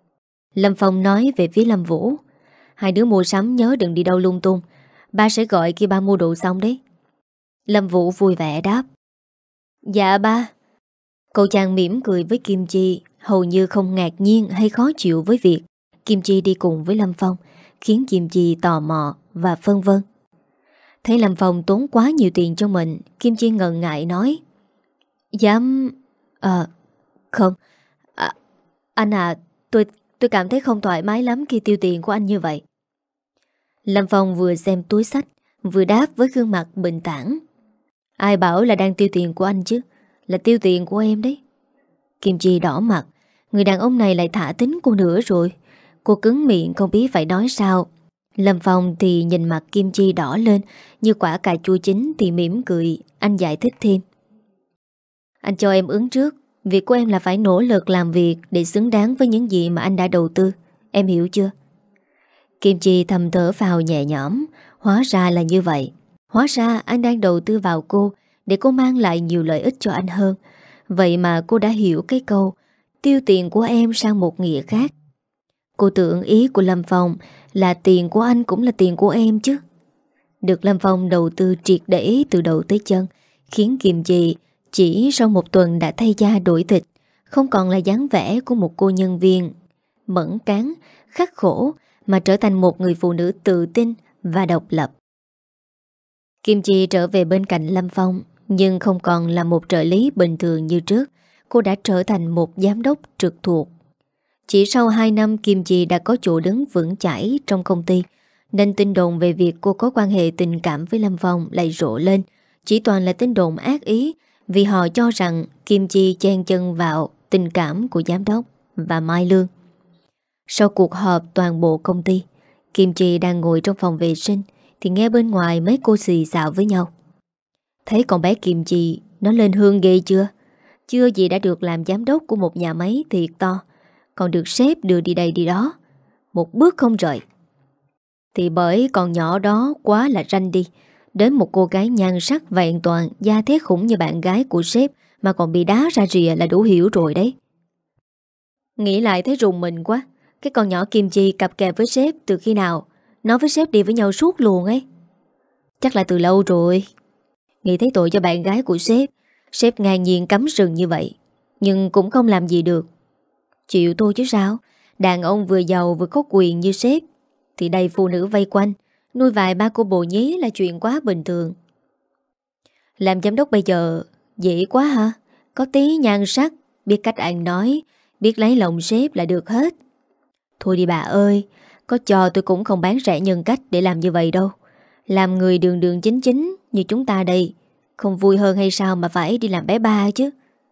Lâm Phong nói về phía Lâm Vũ: hai đứa mua sắm nhớ đừng đi đâu lung tung, ba sẽ gọi khi ba mua đồ xong đấy. Lâm Vũ vui vẻ đáp: dạ ba. Cậu chàng mỉm cười với Kim Chi, hầu như không ngạc nhiên hay khó chịu với việc Kim Chi đi cùng với Lâm Phong, khiến Kim Chi tò mò và phân vân. Thấy Lâm Phong tốn quá nhiều tiền cho mình, Kim Chi ngần ngại nói: dám... À, không à, anh à, tôi tôi cảm thấy không thoải mái lắm khi tiêu tiền của anh như vậy. Lâm Phong vừa xem túi xách vừa đáp với gương mặt bình thản: ai bảo là đang tiêu tiền của anh chứ, là tiêu tiền của em đấy. Kim Chi đỏ mặt, người đàn ông này lại thả tính cô nữa rồi. Cô cứng miệng không biết phải nói sao. Lâm Phong thì nhìn mặt Kim Chi đỏ lên như quả cà chua chín thì mỉm cười. Anh giải thích thêm: anh cho em ứng trước. Việc của em là phải nỗ lực làm việc để xứng đáng với những gì mà anh đã đầu tư. Em hiểu chưa? Kim Chi thầm thở vào nhẹ nhõm. Hóa ra là như vậy. Hóa ra anh đang đầu tư vào cô để cô mang lại nhiều lợi ích cho anh hơn. Vậy mà cô đã hiểu cái câu tiêu tiền của em sang một nghĩa khác. Cô tưởng ý của Lâm Phong là tiền của anh cũng là tiền của em chứ. Được Lâm Phong đầu tư triệt để từ đầu tới chân, khiến Kim Chi chỉ sau một tuần đã thay da đổi thịt, không còn là dáng vẻ của một cô nhân viên mẫn cán, khắc khổ, mà trở thành một người phụ nữ tự tin và độc lập. Kim Chi trở về bên cạnh Lâm Phong, nhưng không còn là một trợ lý bình thường như trước. Cô đã trở thành một giám đốc trực thuộc. Chỉ sau hai năm Kim Chi đã có chỗ đứng vững chãi trong công ty, nên tin đồn về việc cô có quan hệ tình cảm với Lâm Phong lại rộ lên. Chỉ toàn là tin đồn ác ý, vì họ cho rằng Kim Chi chen chân vào tình cảm của giám đốc và Mai Lương. Sau cuộc họp toàn bộ công ty, Kim Chi đang ngồi trong phòng vệ sinh thì nghe bên ngoài mấy cô xì xào với nhau. Thấy con bé Kim Chi nó lên hương ghê chưa? Chưa gì đã được làm giám đốc của một nhà máy thiệt to, còn được sếp đưa đi đây đi đó, một bước không rời. Thì bởi con nhỏ đó quá là ranh đi. Đến một cô gái nhan sắc vẹn toàn, da thế khủng như bạn gái của sếp mà còn bị đá ra rìa là đủ hiểu rồi đấy. Nghĩ lại thấy rùng mình quá. Cái con nhỏ Kim Chi cặp kè với sếp từ khi nào? Nó với sếp đi với nhau suốt luôn ấy. Chắc là từ lâu rồi. Nghĩ thấy tội cho bạn gái của sếp. Sếp ngang nhiên cấm rừng như vậy, nhưng cũng không làm gì được. Chịu tôi chứ sao. Đàn ông vừa giàu vừa có quyền như sếp thì đầy phụ nữ vây quanh, nuôi vài ba cô bồ nhí là chuyện quá bình thường. Làm giám đốc bây giờ dễ quá hả? Có tí nhan sắc, biết cách ăn nói, biết lấy lòng sếp là được hết. Thôi đi bà ơi, có cho tôi cũng không bán rẻ nhân cách để làm như vậy đâu. Làm người đường đường chính chính như chúng ta đây. Không vui hơn hay sao mà phải đi làm bé ba chứ.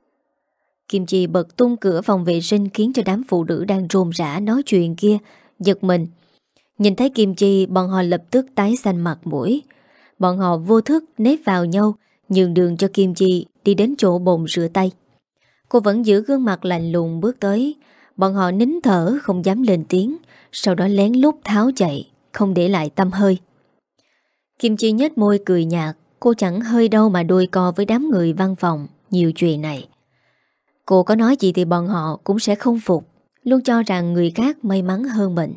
Kim Chi bật tung cửa phòng vệ sinh khiến cho đám phụ nữ đang rôm rã nói chuyện kia giật mình. Nhìn thấy Kim Chi, bọn họ lập tức tái xanh mặt mũi. Bọn họ vô thức nép vào nhau, nhường đường cho Kim Chi đi đến chỗ bồn rửa tay. Cô vẫn giữ gương mặt lạnh lùng bước tới. Bọn họ nín thở không dám lên tiếng, sau đó lén lút tháo chạy, không để lại tăm hơi. Kim Chi nhếch môi cười nhạt. Cô chẳng hơi đâu mà đôi co với đám người văn phòng nhiều chuyện này. Cô có nói gì thì bọn họ cũng sẽ không phục, luôn cho rằng người khác may mắn hơn mình.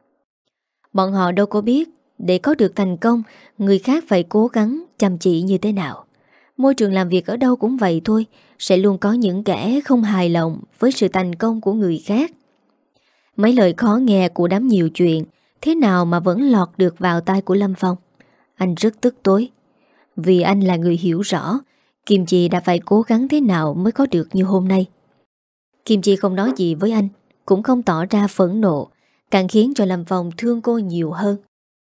Bọn họ đâu có biết, để có được thành công, người khác phải cố gắng chăm chỉ như thế nào. Môi trường làm việc ở đâu cũng vậy thôi, sẽ luôn có những kẻ không hài lòng với sự thành công của người khác. Mấy lời khó nghe của đám nhiều chuyện, thế nào mà vẫn lọt được vào tai của Lâm Phong. Anh rất tức tối. Vì anh là người hiểu rõ Kim Chi đã phải cố gắng thế nào mới có được như hôm nay. Kim Chi không nói gì với anh, cũng không tỏ ra phẫn nộ, càng khiến cho Lâm Phong thương cô nhiều hơn.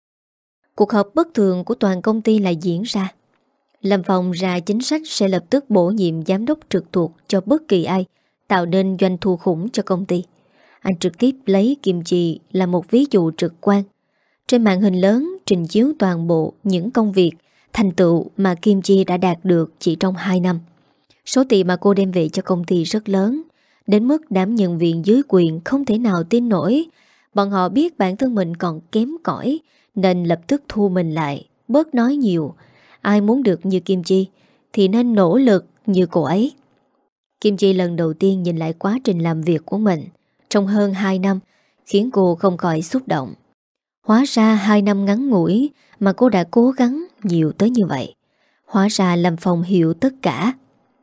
Cuộc họp bất thường của toàn công ty lại diễn ra. Lâm Phong ra chính sách sẽ lập tức bổ nhiệm giám đốc trực thuộc cho bất kỳ ai, tạo nên doanh thu khủng cho công ty. Anh trực tiếp lấy Kim Chi là một ví dụ trực quan. Trên màn hình lớn trình chiếu toàn bộ những công việc, thành tựu mà Kim Chi đã đạt được chỉ trong hai năm. Số tiền mà cô đem về cho công ty rất lớn, đến mức đám nhân viên dưới quyền không thể nào tin nổi. Bọn họ biết bản thân mình còn kém cỏi nên lập tức thu mình lại, bớt nói nhiều. Ai muốn được như Kim Chi thì nên nỗ lực như cô ấy. Kim Chi lần đầu tiên nhìn lại quá trình làm việc của mình trong hơn hai năm, khiến cô không khỏi xúc động. Hóa ra hai năm ngắn ngủi mà cô đã cố gắng nhiều tới như vậy. Hóa ra Lâm Phong hiểu tất cả.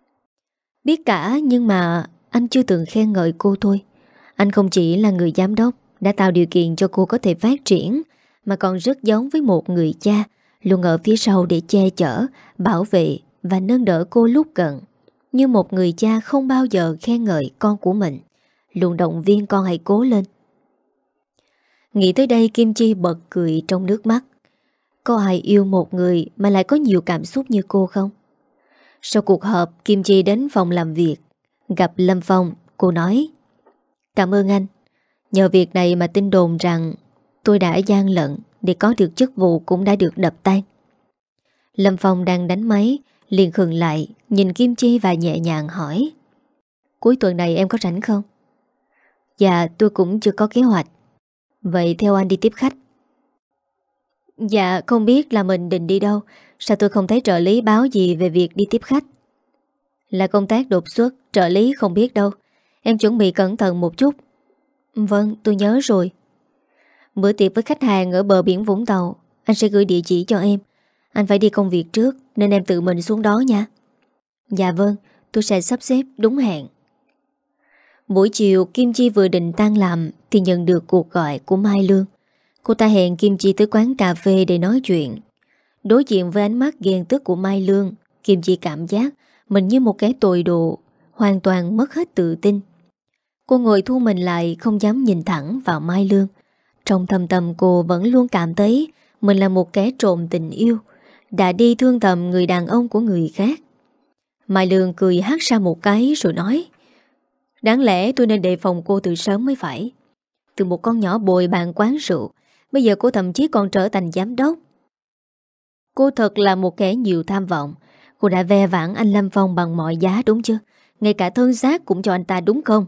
Biết cả nhưng mà anh chưa từng khen ngợi cô thôi. Anh không chỉ là người giám đốc đã tạo điều kiện cho cô có thể phát triển, mà còn rất giống với một người cha, luôn ở phía sau để che chở, bảo vệ và nâng đỡ cô lúc cần. Như một người cha không bao giờ khen ngợi con của mình, luôn động viên con hãy cố lên. Nghĩ tới đây Kim Chi bật cười trong nước mắt. Có ai yêu một người mà lại có nhiều cảm xúc như cô không? Sau cuộc họp, Kim Chi đến phòng làm việc. Gặp Lâm Phong, cô nói: Cảm ơn anh. Nhờ việc này mà tin đồn rằng tôi đã gian lận để có được chức vụ cũng đã được đập tan. Lâm Phong đang đánh máy, liền khựng lại, nhìn Kim Chi và nhẹ nhàng hỏi: Cuối tuần này em có rảnh không? Dạ, tôi cũng chưa có kế hoạch. Vậy theo anh đi tiếp khách. Dạ, không biết là mình định đi đâu. Sao tôi không thấy trợ lý báo gì về việc đi tiếp khách? Là công tác đột xuất, trợ lý không biết đâu. Em chuẩn bị cẩn thận một chút. Vâng, tôi nhớ rồi. Bữa tiệc với khách hàng ở bờ biển Vũng Tàu, anh sẽ gửi địa chỉ cho em. Anh phải đi công việc trước nên em tự mình xuống đó nha. Dạ vâng, tôi sẽ sắp xếp đúng hẹn. Buổi chiều Kim Chi vừa định tan làm thì nhận được cuộc gọi của Mai Lương. Cô ta hẹn Kim Chi tới quán cà phê để nói chuyện. Đối diện với ánh mắt ghen tức của Mai Lương, Kim Chi cảm giác mình như một kẻ tồi đồ, hoàn toàn mất hết tự tin. Cô ngồi thu mình lại, không dám nhìn thẳng vào Mai Lương. Trong thâm tâm cô vẫn luôn cảm thấy mình là một kẻ trộm tình yêu, đã đi thương tầm người đàn ông của người khác. Mai Lương cười hát ra một cái rồi nói: Đáng lẽ tôi nên đề phòng cô từ sớm mới phải. Từ một con nhỏ bồi bàn quán rượu, bây giờ cô thậm chí còn trở thành giám đốc. Cô thật là một kẻ nhiều tham vọng. Cô đã ve vãn anh Lâm Phong bằng mọi giá đúng chứ? Ngay cả thân xác cũng cho anh ta đúng không?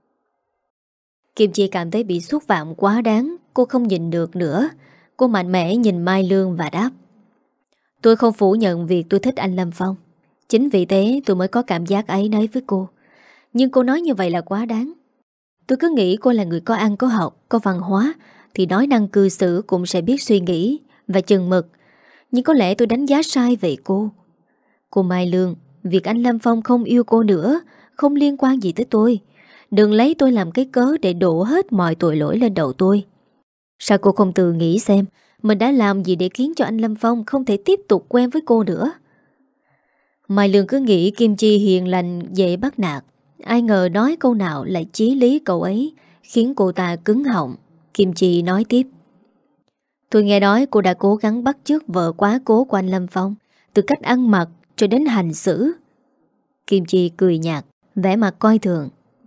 Kim Chi cảm thấy bị xúc phạm quá đáng. Cô không nhìn được nữa. Cô mạnh mẽ nhìn Mai Lương và đáp: Tôi không phủ nhận việc tôi thích anh Lâm Phong. Chính vì thế tôi mới có cảm giác áy náy với cô. Nhưng cô nói như vậy là quá đáng. Tôi cứ nghĩ cô là người có ăn có học, có văn hóa, thì nói năng cư xử cũng sẽ biết suy nghĩ và chừng mực. Nhưng có lẽ tôi đánh giá sai về cô. Cô Mai Lương, việc anh Lâm Phong không yêu cô nữa không liên quan gì tới tôi. Đừng lấy tôi làm cái cớ để đổ hết mọi tội lỗi lên đầu tôi. Sao cô không tự nghĩ xem mình đã làm gì để khiến cho anh Lâm Phong không thể tiếp tục quen với cô nữa? Mai Lương cứ nghĩ Kim Chi hiền lành, dễ bắt nạt. Ai ngờ nói câu nào lại chí lý câu ấy, khiến cô ta cứng họng. Kim Chi nói tiếp: Tôi nghe nói cô đã cố gắng bắt chước vợ quá cố của anh Lâm Phong, từ cách ăn mặc cho đến hành xử. Kim Chi cười nhạt, vẻ mặt coi thường.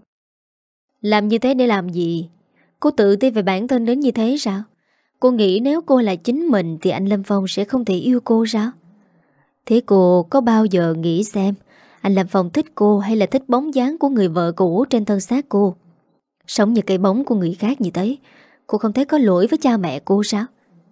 Làm như thế để làm gì? Cô tự ti về bản thân đến như thế sao? Cô nghĩ nếu cô là chính mình thì anh Lâm Phong sẽ không thể yêu cô sao? Thế cô có bao giờ nghĩ xem anh Lâm Phong thích cô hay là thích bóng dáng của người vợ cũ trên thân xác cô? Sống như cây bóng của người khác như thế, cô không thấy có lỗi với cha mẹ cô sao?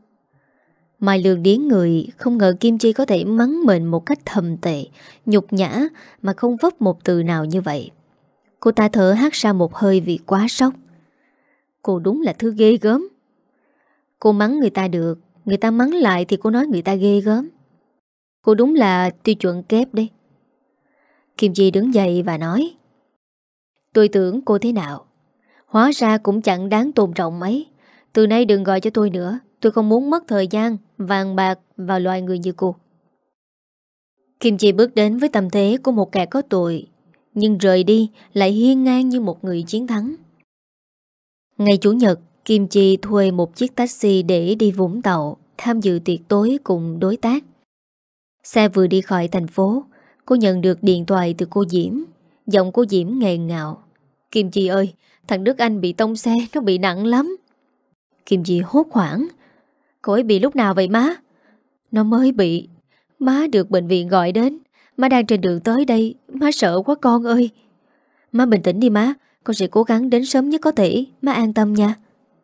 Mai Lương điến người, không ngờ Kim Chi có thể mắng mình một cách thầm tệ, nhục nhã mà không vấp một từ nào như vậy. Cô ta thở hắt ra một hơi vì quá sốc. Cô đúng là thứ ghê gớm. Cô mắng người ta được, người ta mắng lại thì cô nói người ta ghê gớm. Cô đúng là tiêu chuẩn kép đi. Kim Chi đứng dậy và nói: Tôi tưởng cô thế nào, hóa ra cũng chẳng đáng tôn trọng mấy. Từ nay đừng gọi cho tôi nữa. Tôi không muốn mất thời gian, vàng bạc vào loài người như cô. Kim Chi bước đến với tâm thế của một kẻ có tội, nhưng rời đi lại hiên ngang như một người chiến thắng. Ngày Chủ nhật, Kim Chi thuê một chiếc taxi để đi Vũng Tàu tham dự tiệc tối cùng đối tác. Xe vừa đi khỏi thành phố, cô nhận được điện thoại từ cô Diễm. Giọng cô Diễm nghẹn ngào: Kim Chi ơi, thằng Đức Anh bị tông xe, nó bị nặng lắm. Kim Chi hốt hoảng: Cô ấy bị lúc nào vậy má? Nó mới bị. Má được bệnh viện gọi đến. Má đang trên đường tới đây. Má sợ quá con ơi. Má bình tĩnh đi má. Con sẽ cố gắng đến sớm nhất có thể. Má an tâm nha.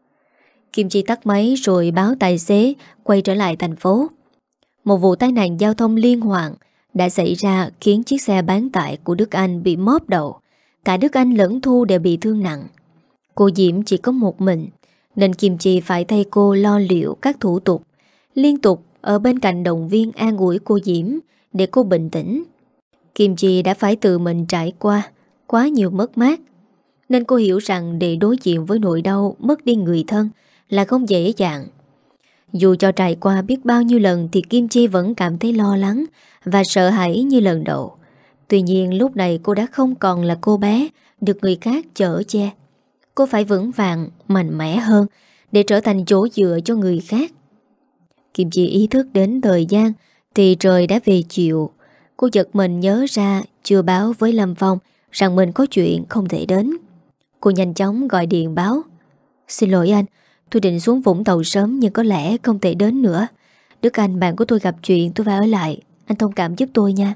Kim Chi tắt máy rồi báo tài xế quay trở lại thành phố. Một vụ tai nạn giao thông liên hoàn đã xảy ra khiến chiếc xe bán tải của Đức Anh bị móp đầu. Cả Đức Anh lẫn Thu đều bị thương nặng. Cô Diễm chỉ có một mình, nên Kim Chi phải thay cô lo liệu các thủ tục, liên tục ở bên cạnh động viên an ủi cô Diễm để cô bình tĩnh. Kim Chi đã phải tự mình trải qua quá nhiều mất mát, nên cô hiểu rằng để đối diện với nỗi đau mất đi người thân là không dễ dàng. Dù cho trải qua biết bao nhiêu lần thì Kim Chi vẫn cảm thấy lo lắng và sợ hãi như lần đầu. Tuy nhiên lúc này cô đã không còn là cô bé được người khác chở che. Cô phải vững vàng, mạnh mẽ hơn để trở thành chỗ dựa cho người khác. Kim Chi ý thức đến thời gian thì trời đã về chiều. Cô giật mình nhớ ra chưa báo với Lâm Phong rằng mình có chuyện không thể đến. Cô nhanh chóng gọi điện báo: Xin lỗi anh, tôi định xuống Vũng Tàu sớm nhưng có lẽ không thể đến nữa. Đức Anh bạn của tôi gặp chuyện, tôi phải ở lại. Anh thông cảm giúp tôi nha.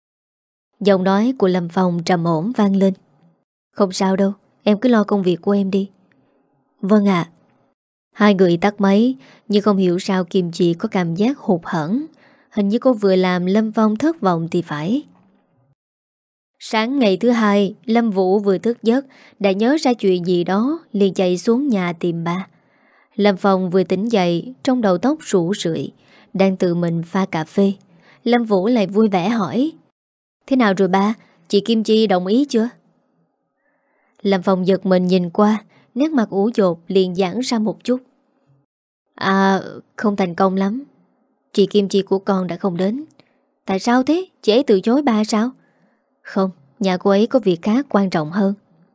Giọng nói của Lâm Phong trầm ổn vang lên: Không sao đâu, em cứ lo công việc của em đi. Vâng ạ. Hai người tắt máy, nhưng không hiểu sao Kim Chi có cảm giác hụt hẫng. Hình như cô vừa làm Lâm Phong thất vọng thì phải. Sáng ngày thứ hai, Lâm Vũ vừa thức giấc đã nhớ ra chuyện gì đó, liền chạy xuống nhà tìm ba. Lâm Phong vừa tỉnh dậy, trong đầu tóc rủ rượi, đang tự mình pha cà phê. Lâm Vũ lại vui vẻ hỏi: Thế nào rồi ba? Chị Kim Chi đồng ý chưa? Lâm Phong giật mình nhìn qua, nét mặt ủ dột liền giãn ra một chút. À, không thành công lắm. Chị Kim Chi của con đã không đến. Tại sao thế? Chị ấy từ chối ba sao? Không, nhà cô ấy có việc khác quan trọng hơn.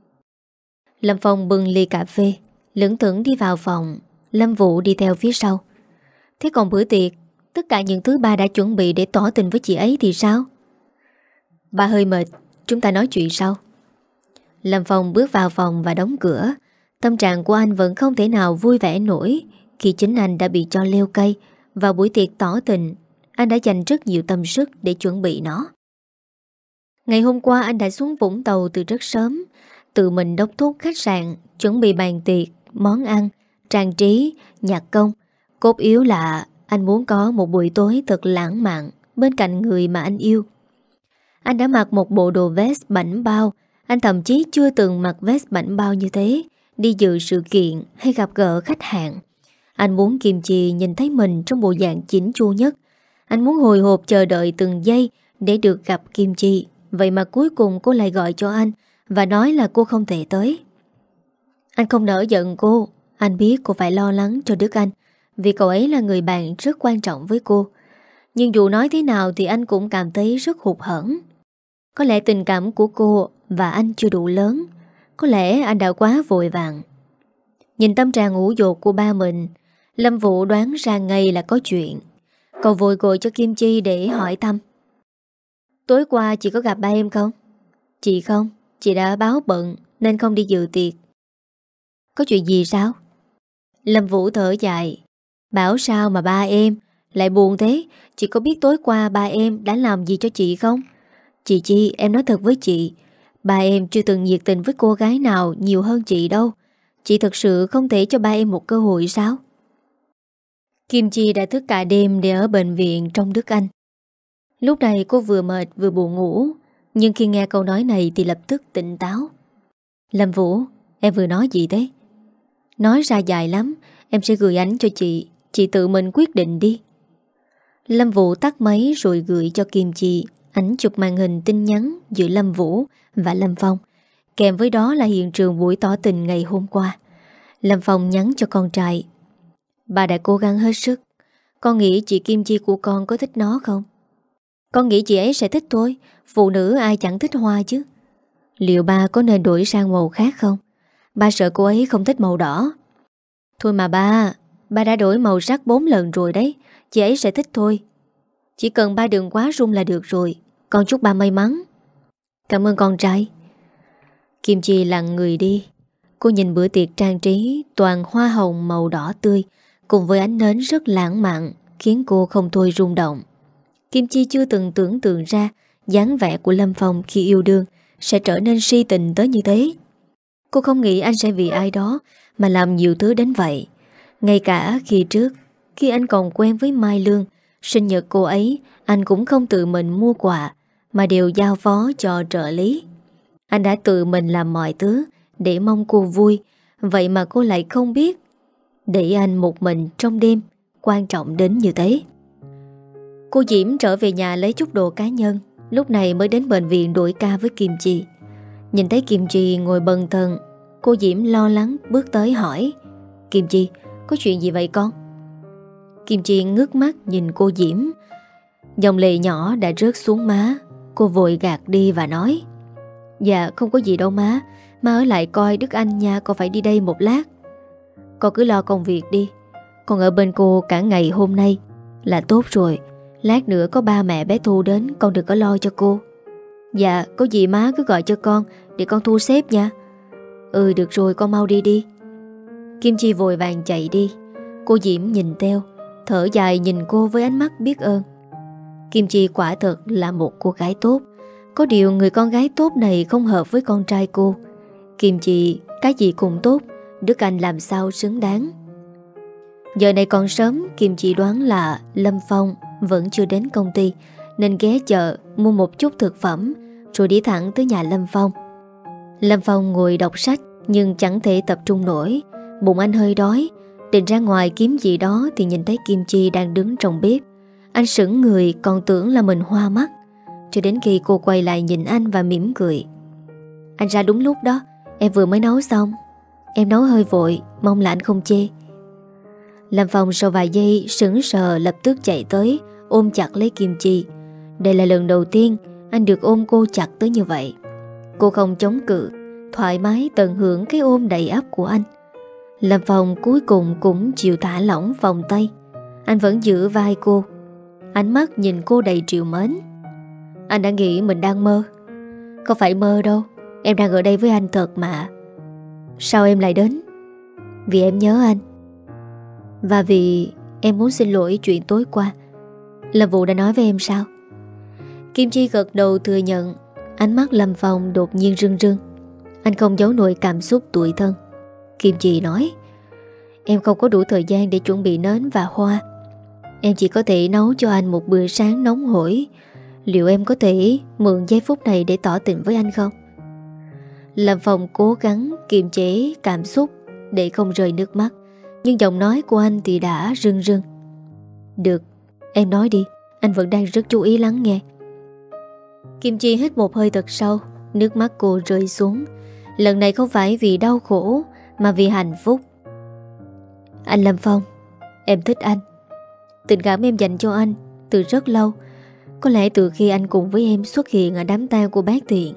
Lâm Phong bưng ly cà phê, lững thững đi vào phòng. Lâm Vũ đi theo phía sau. Thế còn bữa tiệc, tất cả những thứ ba đã chuẩn bị để tỏ tình với chị ấy thì sao? Ba hơi mệt, chúng ta nói chuyện sau. Lâm Phong bước vào phòng và đóng cửa. Tâm trạng của anh vẫn không thể nào vui vẻ nổi khi chính anh đã bị cho leo cây. Vào buổi tiệc tỏ tình, anh đã dành rất nhiều tâm sức để chuẩn bị nó. Ngày hôm qua anh đã xuống Vũng Tàu từ rất sớm, tự mình đốc thúc khách sạn, chuẩn bị bàn tiệc, món ăn, trang trí, nhạc công. Cốt yếu là anh muốn có một buổi tối thật lãng mạn bên cạnh người mà anh yêu. Anh đã mặc một bộ đồ vest bảnh bao. Anh thậm chí chưa từng mặc vest bảnh bao như thế đi dự sự kiện hay gặp gỡ khách hàng. Anh muốn Kim Chi nhìn thấy mình trong bộ dạng chỉnh chu nhất. Anh muốn hồi hộp chờ đợi từng giây để được gặp Kim Chi. Vậy mà cuối cùng cô lại gọi cho anh và nói là cô không thể tới. Anh không nỡ giận cô. Anh biết cô phải lo lắng cho Đức Anh, vì cậu ấy là người bạn rất quan trọng với cô. Nhưng dù nói thế nào thì anh cũng cảm thấy rất hụt hẫng. Có lẽ tình cảm của cô và anh chưa đủ lớn. Có lẽ anh đã quá vội vàng. Nhìn tâm trạng ủ dột của ba mình, Lâm Vũ đoán ra ngay là có chuyện. Cậu vội gọi cho Kim Chi để hỏi thăm. Tối qua chị có gặp ba em không? Chị không, chị đã báo bận nên không đi dự tiệc. Có chuyện gì sao? Lâm Vũ thở dài. Bảo sao mà ba em lại buồn thế? Chị có biết tối qua ba em đã làm gì cho chị không? Chị Chi, em nói thật với chị, ba em chưa từng nhiệt tình với cô gái nào nhiều hơn chị đâu. Chị thật sự không thể cho ba em một cơ hội sao? Kim Chi đã thức cả đêm để ở bệnh viện trong Đức Anh. Lúc này cô vừa mệt vừa buồn ngủ, nhưng khi nghe câu nói này thì lập tức tỉnh táo. Lâm Vũ, em vừa nói gì thế? Nói ra dài lắm, em sẽ gửi ảnh cho chị. Chị tự mình quyết định đi. Lâm Vũ tắt máy rồi gửi cho Kim Chi ảnh chụp màn hình tin nhắn giữa Lâm Vũ và Lâm Phong. Kèm với đó là hiện trường buổi tỏ tình ngày hôm qua. Lâm Phong nhắn cho con trai. Bà đã cố gắng hết sức. Con nghĩ chị Kim Chi của con có thích nó không? Con nghĩ chị ấy sẽ thích thôi. Phụ nữ ai chẳng thích hoa chứ. Liệu ba có nên đổi sang màu khác không? Ba sợ cô ấy không thích màu đỏ. Thôi mà ba, ba đã đổi màu sắc bốn lần rồi đấy. Chị ấy sẽ thích thôi. Chỉ cần ba đừng quá run là được rồi. Con chúc ba may mắn. Cảm ơn con trai. Kim Chi lặng người đi. Cô nhìn bữa tiệc trang trí toàn hoa hồng màu đỏ tươi cùng với ánh nến rất lãng mạn, khiến cô không thôi rung động. Kim Chi chưa từng tưởng tượng ra dáng vẻ của Lâm Phong khi yêu đương sẽ trở nên si tình tới như thế. Cô không nghĩ anh sẽ vì ai đó mà làm nhiều thứ đến vậy. Ngay cả khi trước, khi anh còn quen với Mai Lương, sinh nhật cô ấy, anh cũng không tự mình mua quà mà đều giao phó cho trợ lý. Anh đã tự mình làm mọi thứ để mong cô vui. Vậy mà cô lại không biết để anh một mình trong đêm quan trọng đến như thế. Cô Diễm trở về nhà lấy chút đồ cá nhân, lúc này mới đến bệnh viện đổi ca với Kim Chi. Nhìn thấy Kim Chi ngồi bần thần, cô Diễm lo lắng bước tới hỏi. Kim Chi, có chuyện gì vậy con? Kim Chi ngước mắt nhìn cô Diễm. Dòng lệ nhỏ đã rớt xuống má. Cô vội gạt đi và nói. Dạ không có gì đâu má. Má ở lại coi Đức Anh nha. Con phải đi đây một lát. Con cứ lo công việc đi. Con ở bên cô cả ngày hôm nay là tốt rồi. Lát nữa có ba mẹ bé Thu đến, con đừng có lo cho cô. Dạ có gì má cứ gọi cho con để con thu xếp nha. Ừ được rồi, con mau đi đi. Kim Chi vội vàng chạy đi. Cô Diễm nhìn theo, thở dài nhìn cô với ánh mắt biết ơn. Kim Chi quả thật là một cô gái tốt. Có điều người con gái tốt này không hợp với con trai cô. Kim Chi cái gì cũng tốt, Đức Anh làm sao xứng đáng. Giờ này còn sớm, Kim Chi đoán là Lâm Phong vẫn chưa đến công ty, nên ghé chợ mua một chút thực phẩm rồi đi thẳng tới nhà Lâm Phong. Lâm Phong ngồi đọc sách nhưng chẳng thể tập trung nổi. Bụng anh hơi đói, định ra ngoài kiếm gì đó thì nhìn thấy Kim Chi đang đứng trong bếp. Anh sững người còn tưởng là mình hoa mắt, cho đến khi cô quay lại nhìn anh và mỉm cười. Anh ra đúng lúc đó, em vừa mới nấu xong. Em nấu hơi vội, mong là anh không chê. Lâm Phong sau vài giây sững sờ lập tức chạy tới ôm chặt lấy Kim Chi. Đây là lần đầu tiên anh được ôm cô chặt tới như vậy. Cô không chống cự, thoải mái tận hưởng cái ôm đầy ắp của anh. Lâm Phong cuối cùng cũng chịu thả lỏng vòng tay. Anh vẫn giữ vai cô, ánh mắt nhìn cô đầy trìu mến. Anh đã nghĩ mình đang mơ. Không phải mơ đâu, em đang ở đây với anh thật mà. Sao em lại đến? Vì em nhớ anh. Và vì em muốn xin lỗi chuyện tối qua. Lâm Vũ đã nói với em sao? Kim Chi gật đầu thừa nhận. Ánh mắt Lâm Phong đột nhiên rưng rưng. Anh không giấu nổi cảm xúc tủi thân. Kim Chi nói. Em không có đủ thời gian để chuẩn bị nến và hoa. Em chỉ có thể nấu cho anh một bữa sáng nóng hổi. Liệu em có thể mượn giây phút này để tỏ tình với anh không? Lâm Phong cố gắng kiềm chế cảm xúc để không rơi nước mắt, nhưng giọng nói của anh thì đã rưng rưng. Được, em nói đi. Anh vẫn đang rất chú ý lắng nghe. Kim Chi hít một hơi thật sâu. Nước mắt cô rơi xuống. Lần này không phải vì đau khổ mà vì hạnh phúc. Anh Lâm Phong, em thích anh. Tình cảm em dành cho anh từ rất lâu. Có lẽ từ khi anh cùng với em xuất hiện ở đám tang của bác Thiện.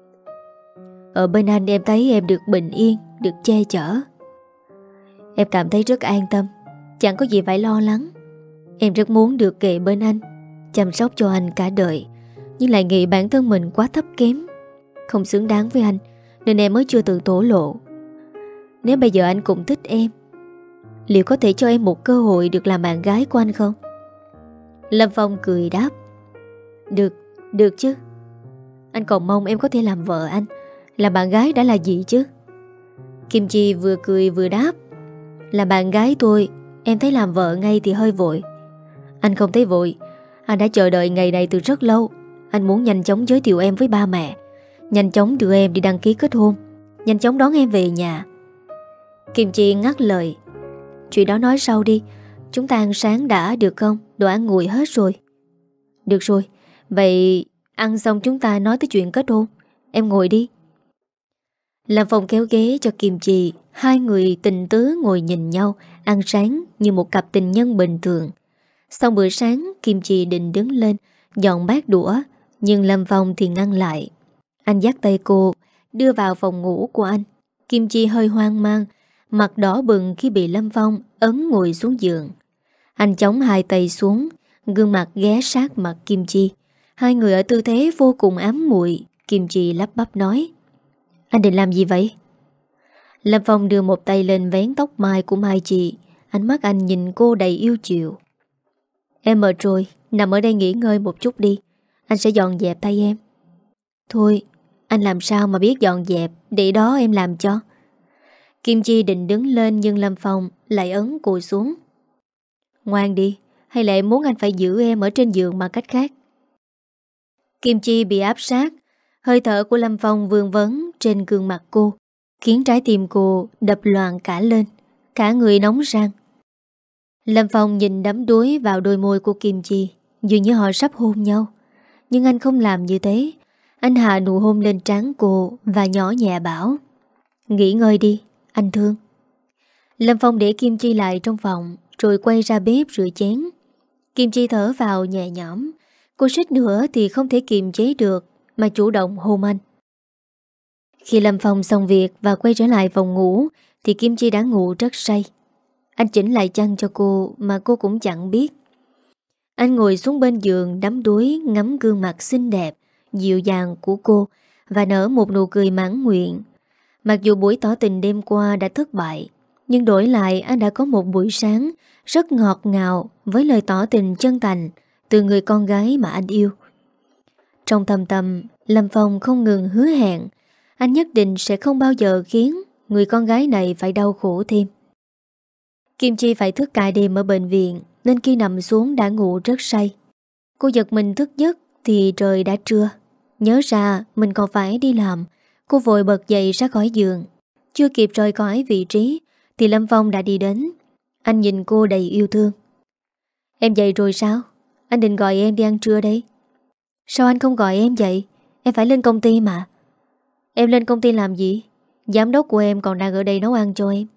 Ở bên anh em thấy em được bình yên, được che chở. Em cảm thấy rất an tâm, chẳng có gì phải lo lắng. Em rất muốn được kề bên anh, chăm sóc cho anh cả đời, nhưng lại nghĩ bản thân mình quá thấp kém, không xứng đáng với anh, nên em mới chưa tự thổ lộ. Nếu bây giờ anh cũng thích em, liệu có thể cho em một cơ hội được làm bạn gái của anh không? Lâm Phong cười đáp: Được, được chứ. Anh còn mong em có thể làm vợ anh. Làm bạn gái đã là gì chứ? Kim Chi vừa cười vừa đáp: Là bạn gái tôi, em thấy làm vợ ngay thì hơi vội. Anh không thấy vội. Anh đã chờ đợi ngày này từ rất lâu. Anh muốn nhanh chóng giới thiệu em với ba mẹ, nhanh chóng đưa em đi đăng ký kết hôn, nhanh chóng đón em về nhà. Kim Chi ngắt lời: Chuyện đó nói sau đi. Chúng ta ăn sáng đã được không? Đồ ăn nguội hết rồi. Được rồi. Vậy ăn xong chúng ta nói tới chuyện kết hôn. Em ngồi đi. Lâm Phong kéo ghế cho Kim Chi. Hai người tình tứ ngồi nhìn nhau, ăn sáng như một cặp tình nhân bình thường. Sau bữa sáng, Kim Chi định đứng lên dọn bát đũa, nhưng Lâm Phong thì ngăn lại. Anh dắt tay cô đưa vào phòng ngủ của anh. Kim Chi hơi hoang mang, mặt đỏ bừng khi bị Lâm Phong ấn ngồi xuống giường. Anh chống hai tay xuống, gương mặt ghé sát mặt Kim Chi. Hai người ở tư thế vô cùng ám muội. Kim Chi lắp bắp nói: Anh định làm gì vậy? Lâm Phong đưa một tay lên vén tóc mai của Mai Chi. Ánh mắt anh nhìn cô đầy yêu chiều. Em mệt rồi, nằm ở đây nghỉ ngơi một chút đi. Anh sẽ dọn dẹp thay em. Thôi, anh làm sao mà biết dọn dẹp, để đó em làm cho. Kim Chi định đứng lên nhưng Lâm Phong lại ấn cô xuống. Ngoan đi, hay là em muốn anh phải giữ em ở trên giường bằng cách khác? Kim Chi bị áp sát. Hơi thở của Lâm Phong vương vấn trên gương mặt cô, khiến trái tim cô đập loạn cả lên, cả người nóng rang. Lâm Phong nhìn đắm đuối vào đôi môi của Kim Chi, dường như họ sắp hôn nhau. Nhưng anh không làm như thế. Anh hạ nụ hôn lên trán cô và nhỏ nhẹ bảo: Nghỉ ngơi đi, anh thương. Lâm Phong để Kim Chi lại trong phòng, rồi quay ra bếp rửa chén. Kim Chi thở vào nhẹ nhõm. Cô suýt nữa thì không thể kiềm chế được mà chủ động hôn anh. Khi Lâm Phong xong việc và quay trở lại phòng ngủ thì Kim Chi đã ngủ rất say. Anh chỉnh lại chăn cho cô mà cô cũng chẳng biết. Anh ngồi xuống bên giường đắm đuối ngắm gương mặt xinh đẹp, dịu dàng của cô và nở một nụ cười mãn nguyện. Mặc dù buổi tỏ tình đêm qua đã thất bại, nhưng đổi lại anh đã có một buổi sáng rất ngọt ngào với lời tỏ tình chân thành từ người con gái mà anh yêu. Trong thâm tâm, Lâm Phong không ngừng hứa hẹn anh nhất định sẽ không bao giờ khiến người con gái này phải đau khổ thêm. Kim Chi phải thức cả đêm ở bệnh viện, nên khi nằm xuống đã ngủ rất say. Cô giật mình thức giấc thì trời đã trưa. Nhớ ra mình còn phải đi làm, cô vội bật dậy ra khỏi giường. Chưa kịp rời khỏi vị trí thì Lâm Phong đã đi đến. Anh nhìn cô đầy yêu thương. Em dậy rồi sao? Anh định gọi em đi ăn trưa đây. Sao anh không gọi em dậy? Em phải lên công ty mà. Em lên công ty làm gì? Giám đốc của em còn đang ở đây nấu ăn cho em.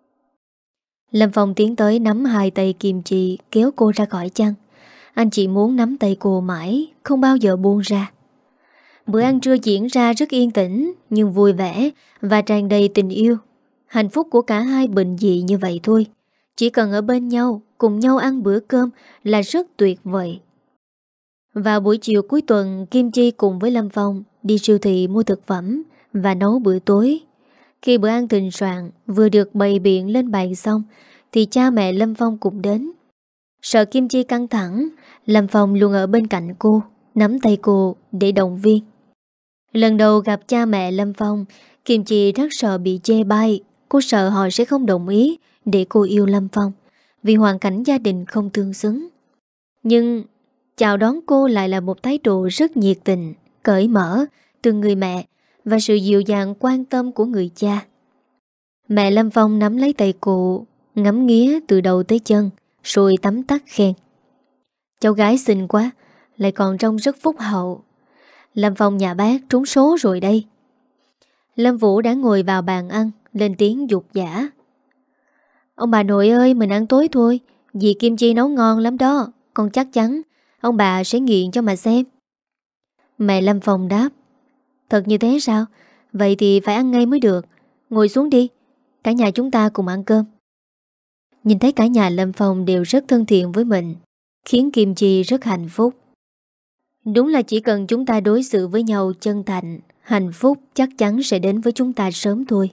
Lâm Phong tiến tới nắm hai tay Kim Chi, kéo cô ra khỏi chăn. Anh chỉ muốn nắm tay cô mãi, không bao giờ buông ra. Bữa ăn trưa diễn ra rất yên tĩnh, nhưng vui vẻ và tràn đầy tình yêu. Hạnh phúc của cả hai bình dị như vậy thôi. Chỉ cần ở bên nhau, cùng nhau ăn bữa cơm là rất tuyệt vời. Vào buổi chiều cuối tuần, Kim Chi cùng với Lâm Phong đi siêu thị mua thực phẩm và nấu bữa tối. Khi bữa ăn thịnh soạn vừa được bày biện lên bàn xong thì cha mẹ Lâm Phong cũng đến. Sợ Kim Chi căng thẳng, Lâm Phong luôn ở bên cạnh cô, nắm tay cô để động viên. Lần đầu gặp cha mẹ Lâm Phong, Kim Chi rất sợ bị chê bai. Cô sợ họ sẽ không đồng ý để cô yêu Lâm Phong vì hoàn cảnh gia đình không tương xứng. Nhưng chào đón cô lại là một thái độ rất nhiệt tình, cởi mở từ người mẹ và sự dịu dàng quan tâm của người cha. Mẹ Lâm Phong nắm lấy tay cô, ngắm nghía từ đầu tới chân, rồi tắm tắt khen: Cháu gái xinh quá, lại còn trông rất phúc hậu. Lâm Phong nhà bác trúng số rồi đây. Lâm Vũ đã ngồi vào bàn ăn, lên tiếng dục dã: Ông bà nội ơi, mình ăn tối thôi. Dì Kim Chi nấu ngon lắm đó. Con chắc chắn ông bà sẽ nghiện cho mà xem. Mẹ Lâm Phong đáp: Thật như thế sao? Vậy thì phải ăn ngay mới được. Ngồi xuống đi, cả nhà chúng ta cùng ăn cơm. Nhìn thấy cả nhà Lâm Phong đều rất thân thiện với mình, khiến Kim Chi rất hạnh phúc. Đúng là chỉ cần chúng ta đối xử với nhau chân thành, hạnh phúc chắc chắn sẽ đến với chúng ta sớm thôi.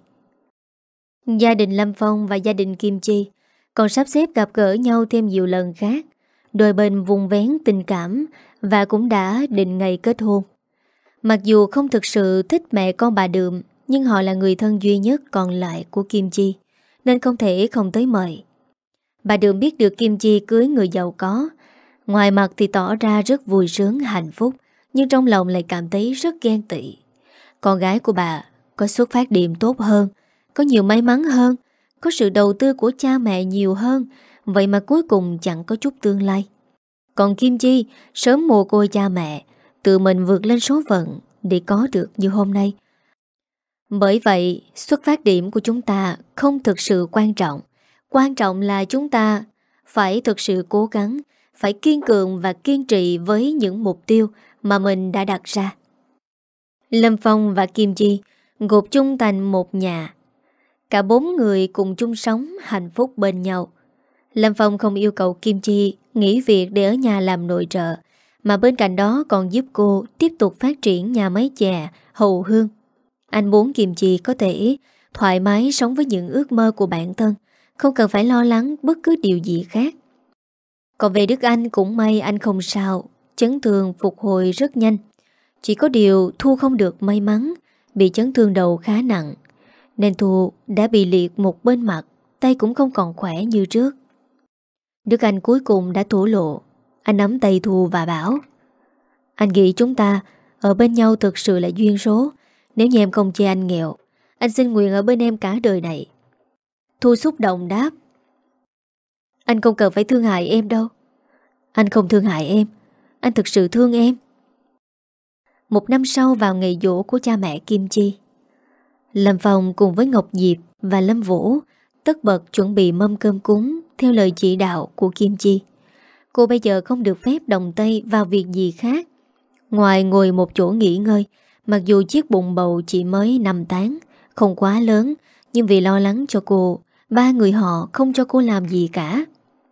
Gia đình Lâm Phong và gia đình Kim Chi còn sắp xếp gặp gỡ nhau thêm nhiều lần khác. Đôi bên vùng vén tình cảm và cũng đã định ngày kết hôn. Mặc dù không thực sự thích mẹ con bà Đượm, nhưng họ là người thân duy nhất còn lại của Kim Chi, nên không thể không tới mời. Bà Đượm biết được Kim Chi cưới người giàu có, ngoài mặt thì tỏ ra rất vui sướng hạnh phúc, nhưng trong lòng lại cảm thấy rất ghen tị. Con gái của bà có xuất phát điểm tốt hơn, có nhiều may mắn hơn, có sự đầu tư của cha mẹ nhiều hơn, vậy mà cuối cùng chẳng có chút tương lai. Còn Kim Chi sớm mồ côi cha mẹ, tự mình vượt lên số phận để có được như hôm nay. Bởi vậy, xuất phát điểm của chúng ta không thực sự quan trọng. Quan trọng là chúng ta phải thực sự cố gắng, phải kiên cường và kiên trì với những mục tiêu mà mình đã đặt ra. Lâm Phong và Kim Chi gộp chung thành một nhà. Cả bốn người cùng chung sống hạnh phúc bên nhau. Lâm Phong không yêu cầu Kim Chi nghỉ việc để ở nhà làm nội trợ, mà bên cạnh đó còn giúp cô tiếp tục phát triển nhà máy chè, Hậu Hương. Anh muốn Kim Chi có thể thoải mái sống với những ước mơ của bản thân, không cần phải lo lắng bất cứ điều gì khác. Còn về Đức Anh cũng may anh không sao, chấn thương phục hồi rất nhanh. Chỉ có điều Thu không được may mắn, bị chấn thương đầu khá nặng, nên Thu đã bị liệt một bên mặt, tay cũng không còn khỏe như trước. Đức Anh cuối cùng đã thổ lộ. Anh nắm tay Thu và bảo: anh nghĩ chúng ta ở bên nhau thực sự là duyên số. Nếu như em không chê anh nghèo, anh xin nguyện ở bên em cả đời này. Thu xúc động đáp: anh không cần phải thương hại em đâu. Anh không thương hại em, anh thực sự thương em. Một năm sau, vào ngày giỗ của cha mẹ Kim Chi, Lâm Phong cùng với Ngọc Diệp và Lâm Vũ tất bật chuẩn bị mâm cơm cúng theo lời chỉ đạo của Kim Chi. Cô bây giờ không được phép động tay vào việc gì khác ngoài ngồi một chỗ nghỉ ngơi. Mặc dù chiếc bụng bầu chỉ mới năm tháng, không quá lớn, nhưng vì lo lắng cho cô, ba người họ không cho cô làm gì cả.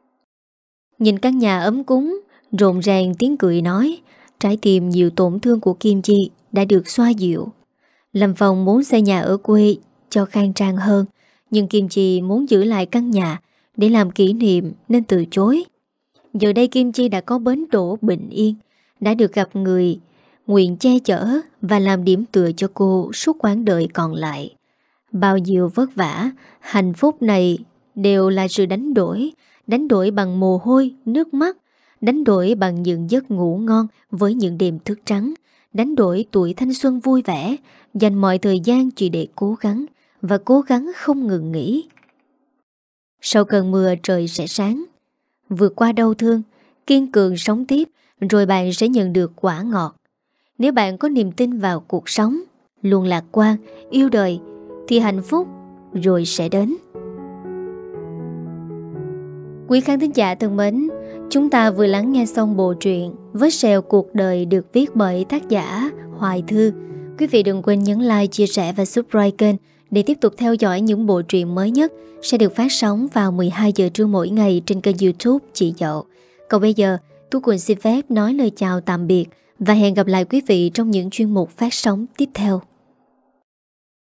Nhìn căn nhà ấm cúng, rộn ràng tiếng cười nói, trái tim nhiều tổn thương của Kim Chi đã được xoa dịu. Lâm Phong muốn xây nhà ở quê cho khang trang hơn, nhưng Kim Chi muốn giữ lại căn nhà để làm kỷ niệm nên từ chối. Giờ đây Kim Chi đã có bến đỗ bình yên, đã được gặp người nguyện che chở và làm điểm tựa cho cô suốt quãng đời còn lại. Bao nhiêu vất vả, hạnh phúc này đều là sự đánh đổi, đánh đổi bằng mồ hôi, nước mắt, đánh đổi bằng những giấc ngủ ngon với những đêm thức trắng, đánh đổi tuổi thanh xuân vui vẻ, dành mọi thời gian chỉ để cố gắng và cố gắng không ngừng nghỉ. Sau cơn mưa trời sẽ sáng. Vượt qua đau thương, kiên cường sống tiếp, rồi bạn sẽ nhận được quả ngọt. Nếu bạn có niềm tin vào cuộc sống, luôn lạc quan, yêu đời, thì hạnh phúc rồi sẽ đến. Quý khán thính giả thân mến, chúng ta vừa lắng nghe xong bộ truyện Vết Sẹo Cuộc Đời được viết bởi tác giả Hoài Thư. Quý vị đừng quên nhấn like, chia sẻ và subscribe kênh để tiếp tục theo dõi những bộ truyện mới nhất sẽ được phát sóng vào mười hai giờ trưa mỗi ngày trên kênh YouTube Chị Dậu. Còn bây giờ, Tú Quỳnh xin phép nói lời chào tạm biệt và hẹn gặp lại quý vị trong những chuyên mục phát sóng tiếp theo.